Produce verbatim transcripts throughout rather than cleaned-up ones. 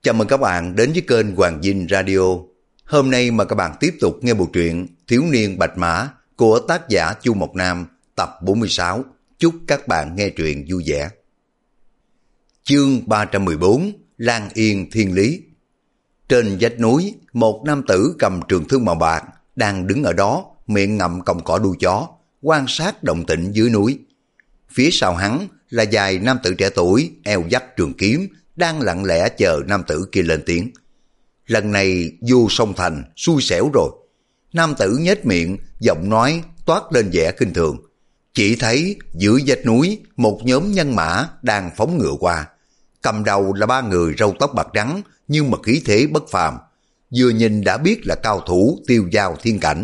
Chào mừng các bạn đến với kênh Hoàng Dinh Radio. Hôm nay mời các bạn tiếp tục nghe bộ truyện Thiếu niên Bạch Mã của tác giả Chu Mộc Nam tập bốn mươi sáu. Chúc các bạn nghe truyện vui vẻ. Chương ba trăm mười bốn, Lan Yên Thiên Lý. Trên vách núi, một nam tử cầm trường thương màu bạc đang đứng ở đó, miệng ngậm cọng cỏ đuôi chó, quan sát động tĩnh dưới núi. Phía sau hắn là vài nam tử trẻ tuổi eo dắt trường kiếm, đang lặng lẽ chờ nam tử kia lên tiếng. Lần này vô sông thành xui xẻo rồi. Nam tử nhếch miệng, giọng nói toát lên vẻ khinh thường. Chỉ thấy dưới vách núi một nhóm nhân mã đang phóng ngựa qua. Cầm đầu là ba người râu tóc bạc trắng nhưng mà khí thế bất phàm. Vừa nhìn đã biết là cao thủ tiêu giao thiên cảnh.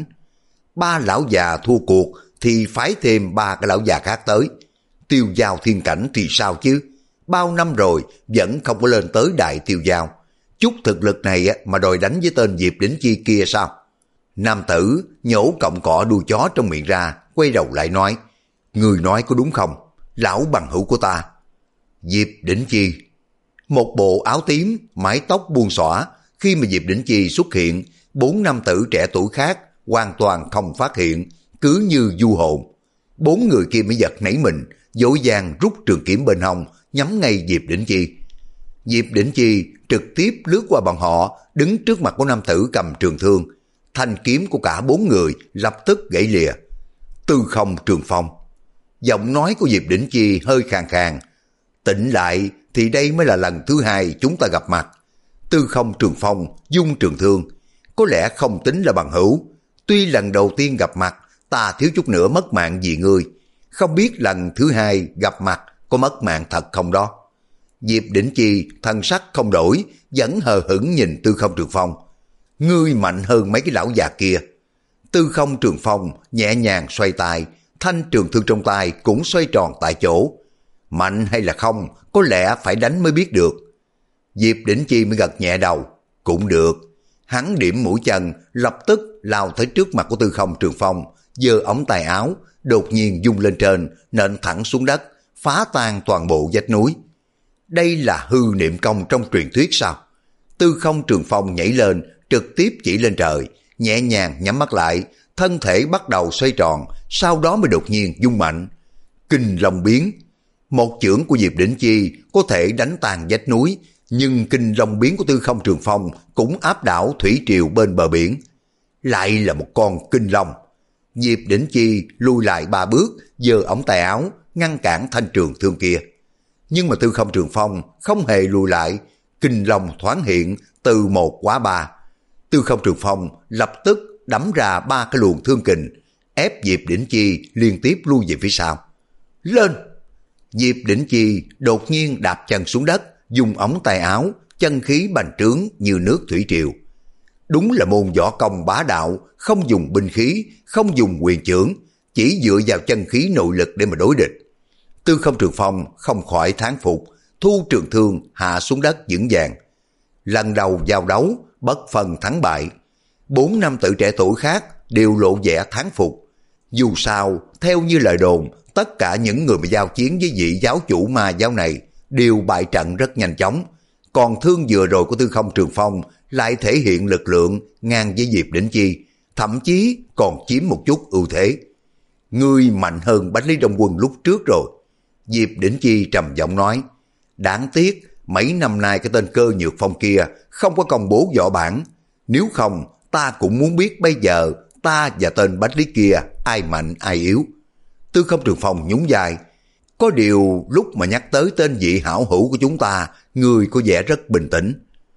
Ba lão già thua cuộc thì phái thêm ba cái lão già khác tới. Tiêu giao thiên cảnh thì sao chứ? Bao năm rồi vẫn không có lên tới đại tiêu giao. Chút thực lực này mà đòi đánh với tên Diệp Đỉnh Chi kia sao? Nam tử nhổ cọng cỏ đuôi chó trong miệng ra, quay đầu lại nói: Người nói có đúng không? Lão bằng hữu của ta. Diệp Đỉnh Chi. Một bộ áo tím, mái tóc buông xõa. Khi mà Diệp Đỉnh Chi xuất hiện, bốn nam tử trẻ tuổi khác hoàn toàn không phát hiện, cứ như du hồn. Bốn người kia mới giật nảy mình, vội vàng rút trường kiếm bên hông, nhắm ngay Diệp Đỉnh Chi. Diệp Đỉnh Chi trực tiếp lướt qua bọn họ, đứng trước mặt của nam tử cầm trường thương. Thanh kiếm của cả bốn người lập tức gãy lìa. Tư không trường phong. Giọng nói của Diệp Đỉnh Chi hơi khàn khàn. Tỉnh lại thì đây mới là lần thứ hai chúng ta gặp mặt. Tư không trường phong, dung trường thương. Có lẽ không tính là bằng hữu. Tuy lần đầu tiên gặp mặt, ta thiếu chút nữa mất mạng vì ngươi. Không biết lần thứ hai gặp mặt có mất mạng thật không đó? Diệp Đỉnh Chi thân sắc không đổi, vẫn hờ hững nhìn Tư không trường phong. Ngươi mạnh hơn mấy cái lão già kia. Tư không trường phong nhẹ nhàng xoay tay, thanh trường thương trong tay cũng xoay tròn tại chỗ. Mạnh hay là không, có lẽ phải đánh mới biết được. Diệp Đỉnh Chi mới gật nhẹ đầu. Cũng được. Hắn điểm mũi chân, lập tức lao tới trước mặt của Tư không trường phong, giơ ống tay áo, đột nhiên dung lên trên, nện thẳng xuống đất, phá tan toàn bộ vách núi. Đây là hư niệm công trong truyền thuyết sao? Tư không trường phong nhảy lên, trực tiếp chỉ lên trời, nhẹ nhàng nhắm mắt lại, thân thể bắt đầu xoay tròn, sau đó mới đột nhiên dung mạnh. Kinh long biến. Một chưởng của Diệp Đỉnh Chi có thể đánh tan vách núi, nhưng kinh long biến của Tư không trường phong cũng áp đảo thủy triều bên bờ biển. Lại là một con kinh long. Diệp Đỉnh Chi lui lại ba bước, giơ ống tay áo, ngăn cản thanh trường thương kia. Nhưng mà Tư không trường phong không hề lùi lại, kinh long thoáng hiện, từ một quá ba. Tư không trường phong lập tức đấm ra ba cái luồng thương kình, ép Diệp Đỉnh Chi liên tiếp lui về phía sau. Lên! Diệp Đỉnh Chi đột nhiên đạp chân xuống đất, dùng ống tay áo, chân khí bành trướng như nước thủy triều. Đúng là môn võ công bá đạo, không dùng binh khí, không dùng quyền chưởng, chỉ dựa vào chân khí nội lực để mà đối địch. Tư không trường phong không khỏi thán phục, thu trường thương hạ xuống đất vững vàng. Lần đầu giao đấu, bất phân thắng bại. Bốn nam tử trẻ tuổi khác đều lộ vẻ thán phục. Dù sao, theo như lời đồn, tất cả những người mà giao chiến với vị giáo chủ ma giáo này đều bại trận rất nhanh chóng. Còn thương vừa rồi của Tư không trường phong lại thể hiện lực lượng ngang với Diệp Đỉnh Chi, thậm chí còn chiếm một chút ưu thế. Ngươi mạnh hơn Bách Lý Đông Quân lúc trước rồi. Diệp Đỉnh Chi trầm giọng nói. Đáng tiếc mấy năm nay cái tên Cơ Nhược Phong kia không có công bố võ bản. Nếu không ta cũng muốn biết bây giờ ta và tên Bách Lý kia ai mạnh ai yếu. Tư không trường phong nhún vai. Có điều lúc mà nhắc tới tên vị hảo hữu của chúng ta, người có vẻ rất bình tĩnh.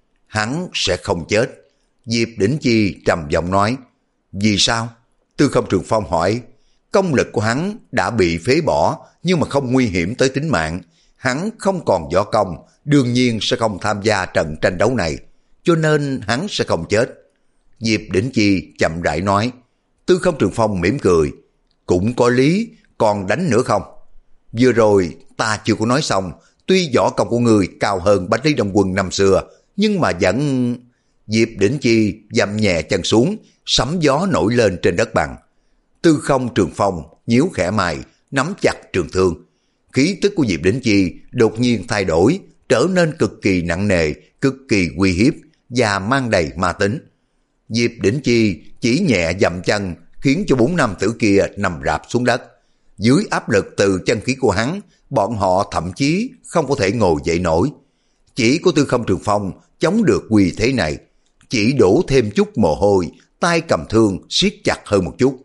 Hắn sẽ không chết. Diệp Đỉnh Chi trầm giọng nói. Vì sao? Tư không trường phong hỏi. Công lực của hắn đã bị phế bỏ, nhưng mà không nguy hiểm tới tính mạng. Hắn không còn võ công, đương nhiên sẽ không tham gia trận tranh đấu này, cho nên hắn sẽ không chết. Diệp Đỉnh Chi chậm rãi nói. Tư không trường phong mỉm cười. Cũng có lý, còn đánh nữa không? Vừa rồi ta chưa có nói xong, tuy võ công của người cao hơn Bách Lý Đông Quân năm xưa, nhưng mà vẫn... Diệp Đỉnh Chi dậm nhẹ chân xuống, sấm gió nổi lên trên đất bằng. Tư không trường phong nhíu khẽ mày, nắm chặt trường thương. Khí tức của Diệp Đỉnh Chi đột nhiên thay đổi, trở nên cực kỳ nặng nề, cực kỳ uy hiếp và mang đầy ma tính. Diệp Đỉnh Chi chỉ nhẹ dậm chân khiến cho bốn nam tử kia nằm rạp xuống đất. Dưới áp lực từ chân khí của hắn, bọn họ thậm chí không có thể ngồi dậy nổi. Chỉ có Tư Không Trường Phong chống được uy thế này, chỉ đổ thêm chút mồ hôi, tay cầm thương siết chặt hơn một chút.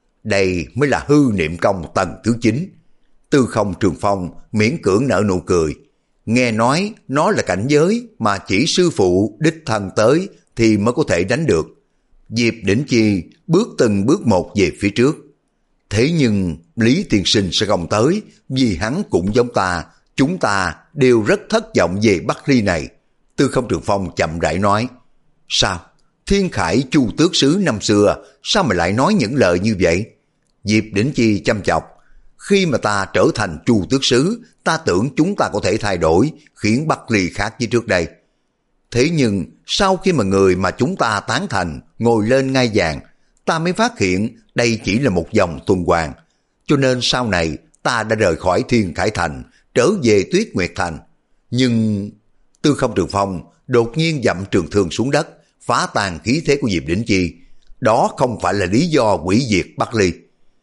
Đây mới là hư niệm công tầng thứ chín. Tư Không Trường Phong miễn cưỡng nở nụ cười. Nghe nói nó là cảnh giới mà chỉ sư phụ đích thân tới thì mới có thể đánh được. Diệp Đỉnh Chi bước từng bước một về phía trước. Thế nhưng Lý Tiên Sinh sẽ không tới, vì hắn cũng giống ta, chúng ta đều rất thất vọng về Bắc Ly này. Tư Không Trường Phong chậm rãi nói. Sao? Thiên Khải Chu Tước Sứ năm xưa, sao mà lại nói những lời như vậy? Diệp Đỉnh Chi chăm chọc. Khi mà ta trở thành Chu Tước Sứ, ta tưởng chúng ta có thể thay đổi, khiến Bắc Ly khác với trước đây. Thế nhưng sau khi mà người mà chúng ta tán thành ngồi lên ngai vàng, ta mới phát hiện đây chỉ là một dòng tuần hoàn. Cho nên sau này ta đã rời khỏi Thiên Khải Thành, trở về Tuyết Nguyệt Thành. Nhưng Tư Không Trường Phong đột nhiên dậm trường thương xuống đất, phá tan khí thế của Diệp Đỉnh Chi. Đó không phải là lý do hủy diệt Bắc Ly.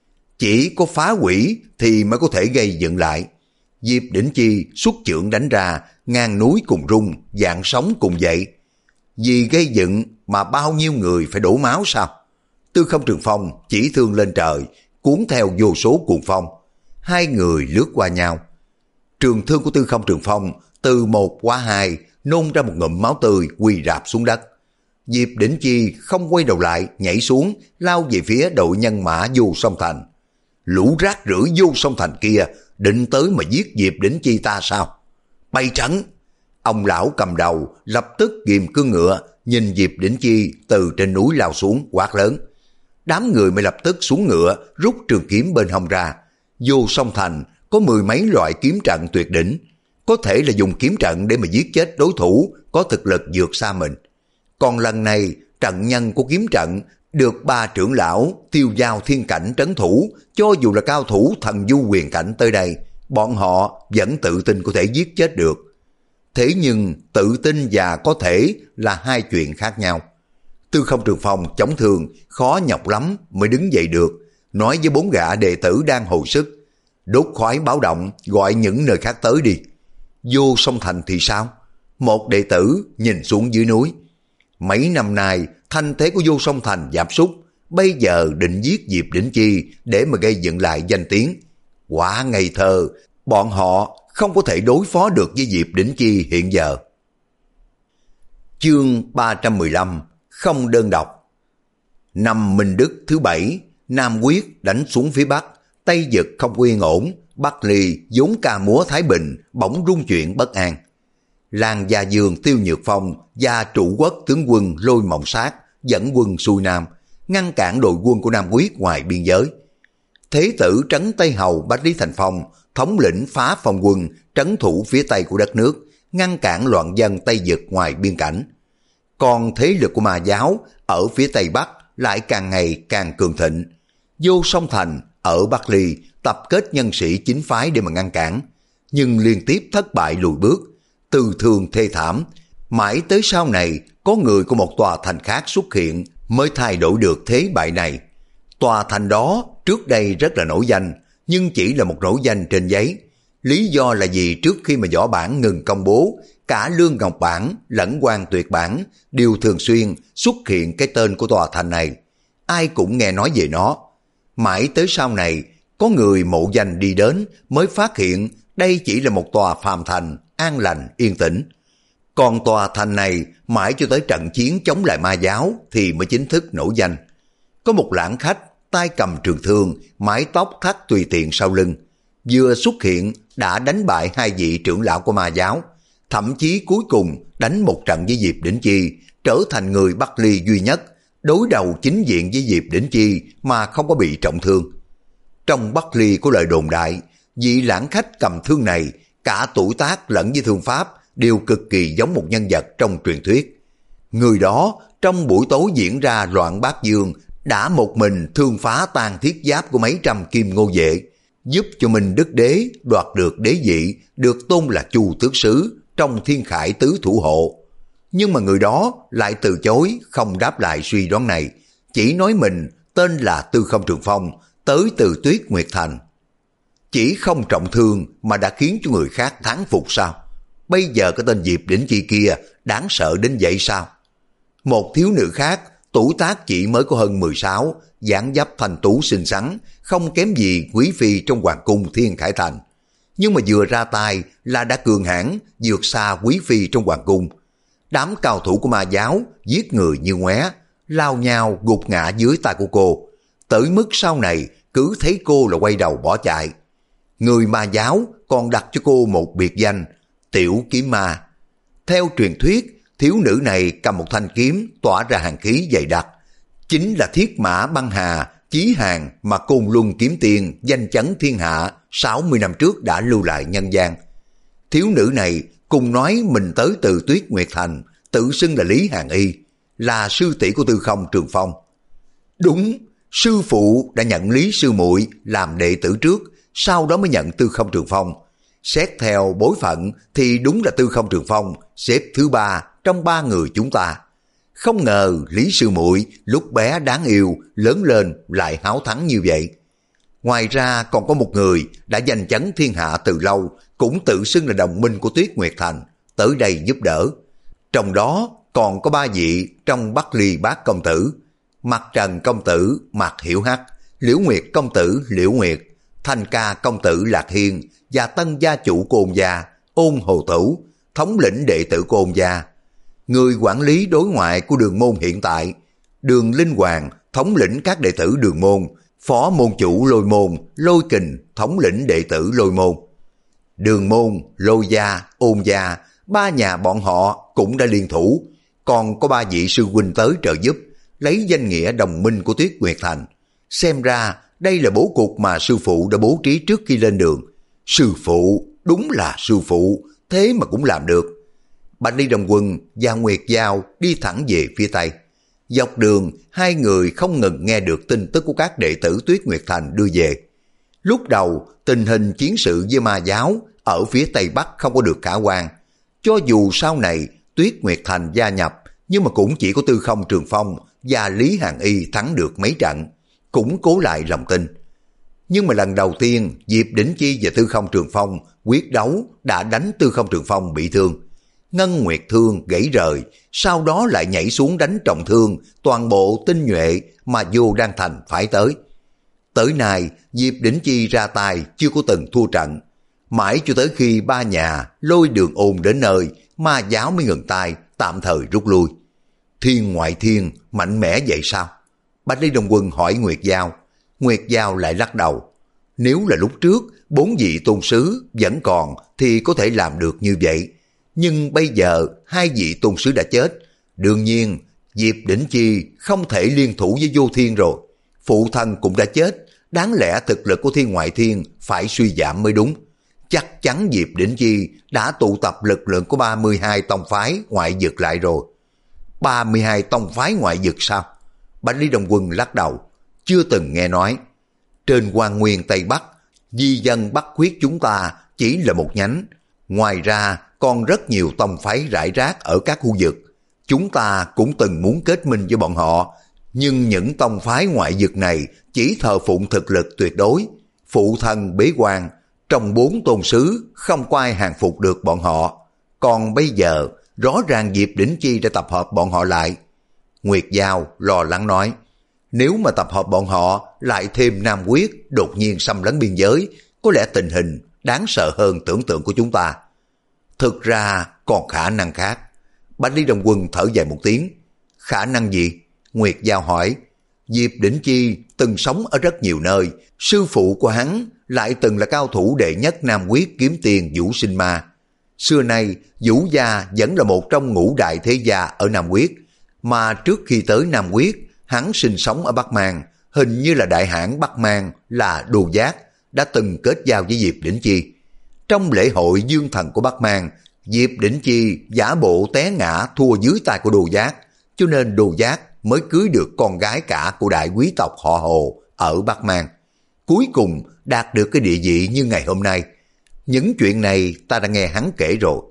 Chỉ có phá hủy thì mới có thể gây dựng lại. Diệp Đỉnh Chi xuất chưởng đánh ra, ngang núi cùng rung, dạng sóng cùng dậy. Vì gây dựng mà bao nhiêu người phải đổ máu sao? Tư Không Trường Phong chỉ thương lên trời, cuốn theo vô số cuồng phong. Hai người lướt qua nhau. Trường thương của Tư Không Trường Phong từ một qua hai, nôn ra một ngụm máu tươi quỳ rạp xuống đất. Diệp Đỉnh Chi không quay đầu lại, nhảy xuống, lao về phía đội nhân mã Vô Song Thành. Lũ rác rưởi Vô Song Thành kia định tới mà giết Diệp Đỉnh Chi ta sao? Bày trận! Ông lão cầm đầu lập tức ghim cương ngựa, nhìn Diệp Đỉnh Chi từ trên núi lao xuống, quát lớn. Đám người mới lập tức xuống ngựa, rút trường kiếm bên hông ra. Vô Song Thành có mười mấy loại kiếm trận tuyệt đỉnh, có thể là dùng kiếm trận để mà giết chết đối thủ có thực lực vượt xa mình. Còn lần này trận nhân của kiếm trận được ba trưởng lão Tiêu Giao Thiên Cảnh trấn thủ, cho dù là cao thủ thần du quyền cảnh tới đây, bọn họ vẫn tự tin có thể giết chết được. Thế nhưng tự tin và có thể là hai chuyện khác nhau. Tư Không Trường Phong chống thương khó nhọc lắm mới đứng dậy được, nói với bốn gã đệ tử đang hồi sức. Đốt khói báo động, gọi những nơi khác tới đi. Vô Song Thành thì sao? Một đệ tử nhìn xuống dưới núi. Mấy năm nay thanh thế của Vô Song Thành giảm sút, bây giờ định giết Diệp Đỉnh Chi để mà gây dựng lại danh tiếng. Quả ngây thơ, bọn họ không có thể đối phó được với Diệp Đỉnh Chi hiện giờ. Chương ba trăm mười lăm, không đơn độc. Năm Minh Đức thứ bảy, Nam Quyết đánh xuống phía Bắc, Tây Vực không yên ổn, Bắc Ly vốn ca múa Thái Bình bỗng rung chuyển bất an. Làng Gia Dương Tiêu Nhược Phong và trụ quốc tướng quân Lôi Mộng Sát dẫn quân xuôi Nam, ngăn cản đội quân của Nam Quyết ngoài biên giới. Thế tử trấn Tây Hầu Bách Lý Thành Phong thống lĩnh phá phong quân trấn thủ phía Tây của đất nước, ngăn cản loạn dân Tây Vực ngoài biên cảnh. Còn thế lực của Ma giáo ở phía Tây Bắc lại càng ngày càng cường thịnh. Vô Song Thành ở Bắc Ly tập kết nhân sĩ chính phái để mà ngăn cản, nhưng liên tiếp thất bại lùi bước, từ thường thê thảm. Mãi tới sau này có người của một tòa thành khác xuất hiện mới thay đổi được thế bại này. Tòa thành đó trước đây rất là nổi danh, nhưng chỉ là một nổi danh trên giấy. Lý do là vì trước khi mà võ bản ngừng công bố, cả Lương Ngọc Bản lẫn Quan Tuyệt Bản đều thường xuyên xuất hiện cái tên của tòa thành này. Ai cũng nghe nói về nó. Mãi tới sau này có người mộ danh đi đến mới phát hiện đây chỉ là một tòa phàm thành an lành yên tĩnh. Còn tòa thành này mãi cho tới trận chiến chống lại Ma giáo thì mới chính thức nổi danh. Có một lãng khách tay cầm trường thương, mái tóc thắt tùy tiện sau lưng, vừa xuất hiện đã đánh bại hai vị trưởng lão của Ma giáo, thậm chí cuối cùng đánh một trận với Diệp Đỉnh Chi, trở thành người Bắc Ly duy nhất đối đầu chính diện với Diệp Đỉnh Chi mà không có bị trọng thương. Trong Bắc Ly có lời đồn đại, vị lãng khách cầm thương này cả tuổi tác lẫn với thương pháp đều cực kỳ giống một nhân vật trong truyền thuyết. Người đó trong buổi tối diễn ra loạn bát dương đã một mình thương phá tan thiết giáp của mấy trăm kim ngô vệ, giúp cho Minh Đức Đế đoạt được đế vị, được tôn là Chu Tước Sứ, trong thiên khải tứ thủ hộ. Nhưng mà người đó lại từ chối không đáp lại suy đoán này, chỉ nói mình tên là Tư Không Trường Phong, tới từ Tuyết Nguyệt Thành. Chỉ không trọng thương mà đã khiến cho người khác thán phục sao? Bây giờ cái tên Diệp Đỉnh Chi kia đáng sợ đến vậy sao? Một thiếu nữ khác, tuổi tác chỉ mới có hơn mười sáu, dáng dấp thanh tú xinh xắn, không kém gì quý phi trong hoàng cung Thiên Khải Thành. Nhưng mà vừa ra tay là đã cường hãn vượt xa quý phi trong hoàng cung. Đám cao thủ của ma giáo giết người như ngoé, lao nhau gục ngã dưới tay của cô, tới mức sau này cứ thấy cô là quay đầu bỏ chạy. Người ma giáo còn đặt cho cô một biệt danh Tiểu Kiếm Ma. Theo truyền thuyết, thiếu nữ này cầm một thanh kiếm tỏa ra hàn khí dày đặc, chính là thiết mã băng hà, chí hàng mà Côn Luân Kiếm Tiên danh chấn thiên hạ sáu mươi năm trước đã lưu lại nhân gian. Thiếu nữ này cùng nói mình tới từ Tuyết Nguyệt Thành, tự xưng là Lý Hàn Y, là sư tỷ của Tư Không Trường Phong. Đúng, sư phụ đã nhận Lý sư muội làm đệ tử trước, sau đó mới nhận Tư Không Trường Phong. Xét theo bối phận thì đúng là Tư Không Trường Phong xếp thứ ba trong ba người chúng ta. Không ngờ Lý sư muội lúc bé đáng yêu, lớn lên lại háo thắng như vậy. Ngoài ra còn có một người đã danh chấn thiên hạ từ lâu, cũng tự xưng là đồng minh của Tuyết Nguyệt Thành, tới đây giúp đỡ. Trong đó còn có ba vị trong Bắc Ly Bát Công Tử: Mặt Trần Công Tử Mạc Hiểu Hắc, Liễu Nguyệt Công Tử Liễu Nguyệt, Thanh Ca Công Tử Lạc Hiên và tân gia chủ của Ôn gia Ôn Hồ Tửu, thống lĩnh đệ tử của Ôn gia. Người quản lý đối ngoại của Đường môn hiện tại, Đường Linh Hoàng, thống lĩnh các đệ tử Đường môn, phó môn chủ Lôi môn Lôi Kình, thống lĩnh đệ tử Lôi môn. Đường môn, Lôi gia, Ôn gia, ba nhà bọn họ cũng đã liên thủ, còn có ba vị sư huynh tới trợ giúp, lấy danh nghĩa đồng minh của Tuyết Nguyệt Thành. Xem ra đây là bố cục mà sư phụ đã bố trí trước khi lên đường. Sư phụ, đúng là sư phụ, thế mà cũng làm được. Bạch Ly Đồng Quân và Nguyệt Giao đi thẳng về phía Tây. Dọc đường, hai người không ngừng nghe được tin tức của các đệ tử Tuyết Nguyệt Thành đưa về. Lúc đầu, tình hình chiến sự với ma giáo ở phía Tây Bắc không có được khả quan. Cho dù sau này Tuyết Nguyệt Thành gia nhập, nhưng mà cũng chỉ có Tư Không Trường Phong và Lý Hàn Y thắng được mấy trận, củng cố lại lòng tin. Nhưng mà lần đầu tiên Diệp Đỉnh Chi và Tư Không Trường Phong quyết đấu đã đánh Tư Không Trường Phong bị thương. Ngân Nguyệt thương gãy rời, sau đó lại nhảy xuống đánh trọng thương toàn bộ tinh nhuệ mà Vô Đan Thành phải tới. Tới nay Diệp Đỉnh Chi ra tay chưa có từng thua trận. Mãi cho tới khi ba nhà Lôi Đường Ôn đến nơi, ma giáo mới ngừng tay, tạm thời rút lui. Thiên ngoại thiên mạnh mẽ vậy sao? Bạch Ly Đồng Quân hỏi Nguyệt Giao. Nguyệt Giao lại lắc đầu. Nếu là lúc trước bốn vị tôn sứ vẫn còn thì có thể làm được như vậy. Nhưng bây giờ hai vị tôn sứ đã chết. Đương nhiên Diệp Đỉnh Chi không thể liên thủ với Vô Thiên rồi. Phụ thân cũng đã chết, đáng lẽ thực lực của Thiên ngoại thiên phải suy giảm mới đúng. Chắc chắn Diệp Đỉnh Chi đã tụ tập lực lượng của ba mươi hai tông phái ngoại vực lại rồi. ba mươi hai tông phái ngoại vực sao? Bạch Ly Đồng Quân lắc đầu. Chưa từng nghe nói. Trên Hoang Nguyên Tây Bắc, di dân Bắc Khuyết chúng ta chỉ là một nhánh. Ngoài ra còn rất nhiều tông phái rải rác ở các khu vực. Chúng ta cũng từng muốn kết minh với bọn họ, nhưng những tông phái ngoại vực này chỉ thờ phụng thực lực tuyệt đối. Phụ thân bế quan, trong bốn tôn sứ không có ai hàng phục được bọn họ. Còn bây giờ rõ ràng Diệp Đỉnh Chi đã tập hợp bọn họ lại. Nguyệt Giao lo lắng nói, nếu mà tập hợp bọn họ lại thêm Nam Quyết đột nhiên xâm lấn biên giới, có lẽ tình hình đáng sợ hơn tưởng tượng của chúng ta. Thực ra còn khả năng khác. Bạch Ly Đồng Quân thở dài một tiếng. Khả năng gì? Nguyệt Giao hỏi. Diệp Đỉnh Chi từng sống ở rất nhiều nơi, sư phụ của hắn lại từng là cao thủ đệ nhất Nam Quyết kiếm tiền Vũ Sinh Ma. Xưa nay Vũ gia vẫn là một trong ngũ đại thế gia ở Nam Quyết, mà trước khi tới Nam Quyết, hắn sinh sống ở Bắc Mang, hình như là đại hãn Bắc Mang là Đồ Giác đã từng kết giao với Diệp Đỉnh Chi. Trong lễ hội dương thần của Bắc Mang, Diệp Đỉnh Chi giả bộ té ngã thua dưới tay của Đồ Giác, cho nên Đồ Giác mới cưới được con gái cả của đại quý tộc họ Hồ ở Bắc Mang. Cuối cùng đạt được cái địa vị như ngày hôm nay. Những chuyện này ta đã nghe hắn kể rồi.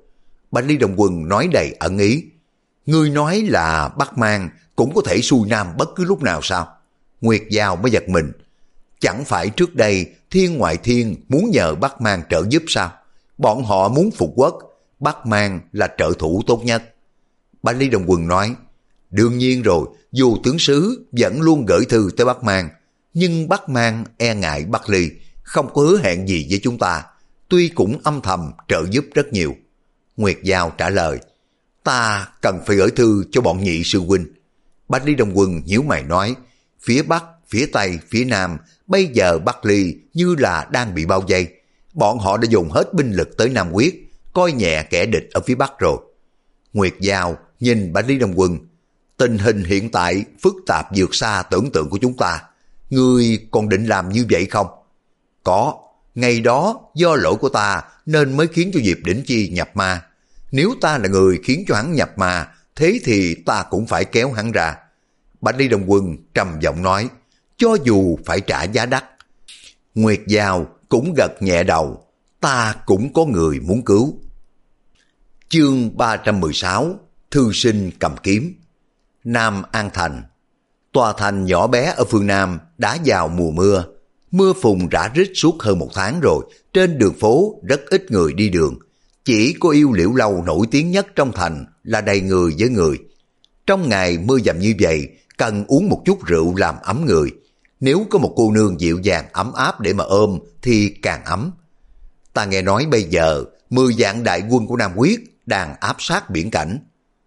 Bạch Ly Đồng Quân nói đầy ẩn ý. Ngươi nói là Bắc Mang cũng có thể xuôi nam bất cứ lúc nào sao? Nguyệt Giao mới giật mình. Chẳng phải trước đây Thiên Ngoại Thiên muốn nhờ Bắc Mang trợ giúp sao? Bọn họ muốn phục quốc, Bắc Mang là trợ thủ tốt nhất. Bạch Ly Đồng Quân nói, đương nhiên rồi, dù tướng sứ vẫn luôn gửi thư tới Bắc Mang, nhưng Bắc Mang e ngại Bắc Ly, không có hứa hẹn gì với chúng ta, tuy cũng âm thầm trợ giúp rất nhiều. Nguyệt Giao trả lời, ta cần phải gửi thư cho bọn nhị sư huynh. Bạch Ly Đồng Quân nhíu mày nói, phía Bắc, phía Tây, phía Nam, bây giờ Bắc Ly như là đang bị bao vây. Bọn họ đã dùng hết binh lực tới Nam Quyết, coi nhẹ kẻ địch ở phía Bắc rồi. Nguyệt Giao nhìn Bạch Ly Đồng Quân, tình hình hiện tại phức tạp vượt xa tưởng tượng của chúng ta. Ngươi còn định làm như vậy không? Có, ngày đó do lỗi của ta nên mới khiến cho Diệp Đỉnh Chi nhập ma. Nếu ta là người khiến cho hắn nhập ma, thế thì ta cũng phải kéo hắn ra. Bạch Ly Đồng Quân trầm giọng nói, cho dù phải trả giá đắt. Nguyệt Giao cũng gật nhẹ đầu, ta cũng có người muốn cứu. Chương ba trăm mười sáu, Thư sinh cầm kiếm. Nam An Thành. Tòa thành nhỏ bé ở phương Nam đã vào mùa mưa. Mưa phùn rã rít suốt hơn một tháng rồi, trên đường phố rất ít người đi đường. Chỉ có Yêu Liễu Lâu nổi tiếng nhất trong thành là đầy người với người. Trong ngày mưa dầm như vậy, cần uống một chút rượu làm ấm người. Nếu có một cô nương dịu dàng ấm áp để mà ôm thì càng ấm. Ta nghe nói bây giờ mười vạn đại quân của Nam Quyết đang áp sát biển cảnh.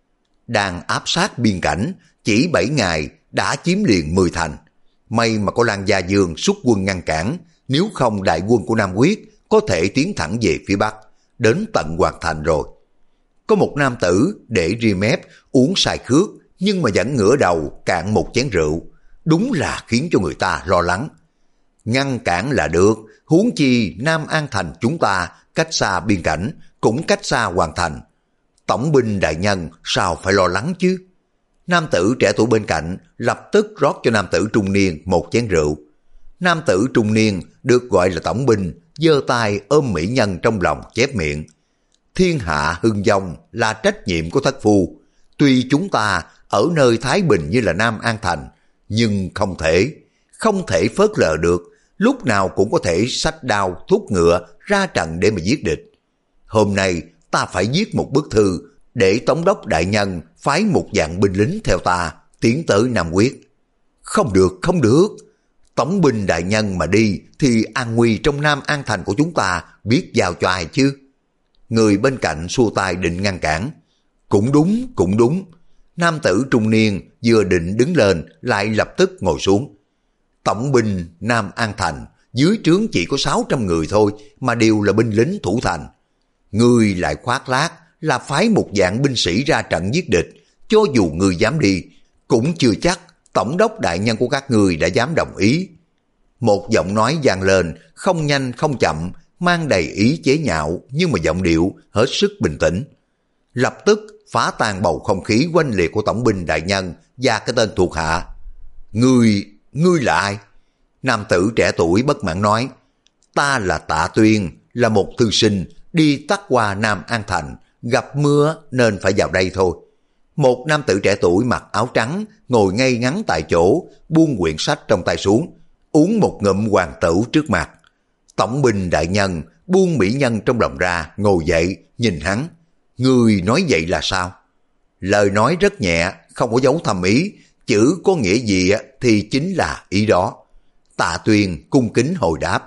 Đang áp sát biên cảnh, chỉ bảy ngày đã chiếm liền mười thành. May mà có Lan Gia Dương xuất quân ngăn cản, nếu không đại quân của Nam Quyết có thể tiến thẳng về phía Bắc, đến tận Hoàng Thành rồi. Có một nam tử để ri mép uống say khước, nhưng mà vẫn ngửa đầu cạn một chén rượu, đúng là khiến cho người ta lo lắng. Ngăn cản là được, huống chi Nam An Thành chúng ta cách xa biên cảnh, cũng cách xa Hoàng Thành. Tổng binh đại nhân sao phải lo lắng chứ? Nam tử trẻ tuổi bên cạnh lập tức rót cho nam tử trung niên một chén rượu. Nam tử trung niên được gọi là tổng binh, giơ tay ôm mỹ nhân trong lòng chép miệng. Thiên hạ hưng vong là trách nhiệm của thất phu. Tuy chúng ta ở nơi Thái Bình như là Nam An Thành, nhưng không thể, không thể phớt lờ được, lúc nào cũng có thể xách đao thúc ngựa ra trận để mà giết địch. Hôm nay ta phải viết một bức thư để Tổng đốc đại nhân phái một vạn binh lính theo ta tiến tới Nam Quyết. Không được, không được. Tổng binh đại nhân mà đi thì an nguy trong Nam An Thành của chúng ta biết giao cho ai chứ? Người bên cạnh xua tay định ngăn cản. Cũng đúng, cũng đúng. Nam tử trung niên vừa định đứng lên lại lập tức ngồi xuống. Tổng binh Nam An Thành dưới trướng chỉ có sáu trăm người thôi mà đều là binh lính thủ thành. Ngươi lại khoác lác là phái một vạn binh sĩ ra trận giết địch, cho dù ngươi dám đi, cũng chưa chắc tổng đốc đại nhân của các ngươi đã dám đồng ý. Một giọng nói vang lên, không nhanh không chậm, mang đầy ý chế nhạo nhưng mà giọng điệu hết sức bình tĩnh. Lập tức phá tan bầu không khí oanh liệt của tổng binh đại nhân và cái tên thuộc hạ. Ngươi, ngươi là ai? Nam tử trẻ tuổi bất mãn nói, ta là Tạ Tuyên, là một thư sinh, đi tắt qua Nam An Thành, gặp mưa nên phải vào đây thôi. Một nam tử trẻ tuổi mặc áo trắng, ngồi ngay ngắn tại chỗ, buông quyển sách trong tay xuống, uống một ngụm hoàng tửu trước mặt. Tổng binh đại nhân buông mỹ nhân trong lòng ra, ngồi dậy, nhìn hắn. Người nói vậy là sao? Lời nói rất nhẹ, không có dấu thâm ý, chữ có nghĩa gì thì chính là ý đó. Tạ Tuyên cung kính hồi đáp.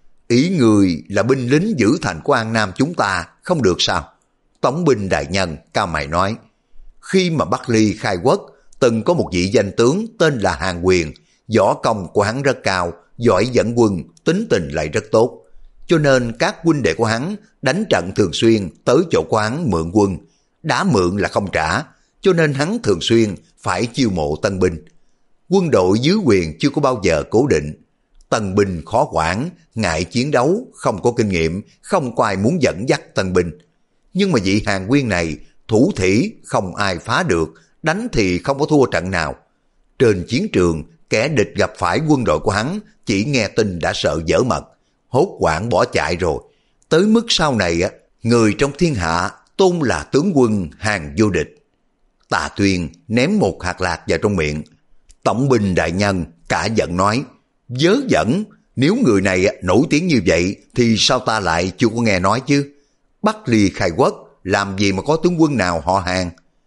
Ý người là binh lính giữ thành của An Nam chúng ta, không được sao? Tổng binh đại nhân cao mày nói. Khi mà Bắc Ly khai quốc, từng có một vị danh tướng tên là Hàn Quyền, võ công của hắn rất cao, giỏi dẫn quân, tính tình lại rất tốt. Cho nên các huynh đệ của hắn đánh trận thường xuyên tới chỗ của hắn mượn quân. Đã mượn là không trả, cho nên hắn thường xuyên phải chiêu mộ tân binh. Quân đội dưới quyền chưa có bao giờ cố định. Tân binh khó quản, ngại chiến đấu, không có kinh nghiệm, không có ai muốn dẫn dắt tân binh. Nhưng mà vị Hàn Nguyên này, thủ thủy không ai phá được, đánh thì không có thua trận nào. Trên chiến trường, kẻ địch gặp phải quân đội của hắn, chỉ nghe tin đã sợ dở mật, hốt hoảng bỏ chạy rồi. Tới mức sau này, người trong thiên hạ tôn là tướng quân hàng vô địch. Tà Tuyên ném một hạt lạc vào trong miệng. Tổng binh đại nhân cả giận nói, vớ vẩn, nếu người này nổi tiếng như vậy thì sao ta lại chưa có nghe nói chứ? Bắc Ly khai quốc, làm gì mà có tướng quân nào họ Hàng?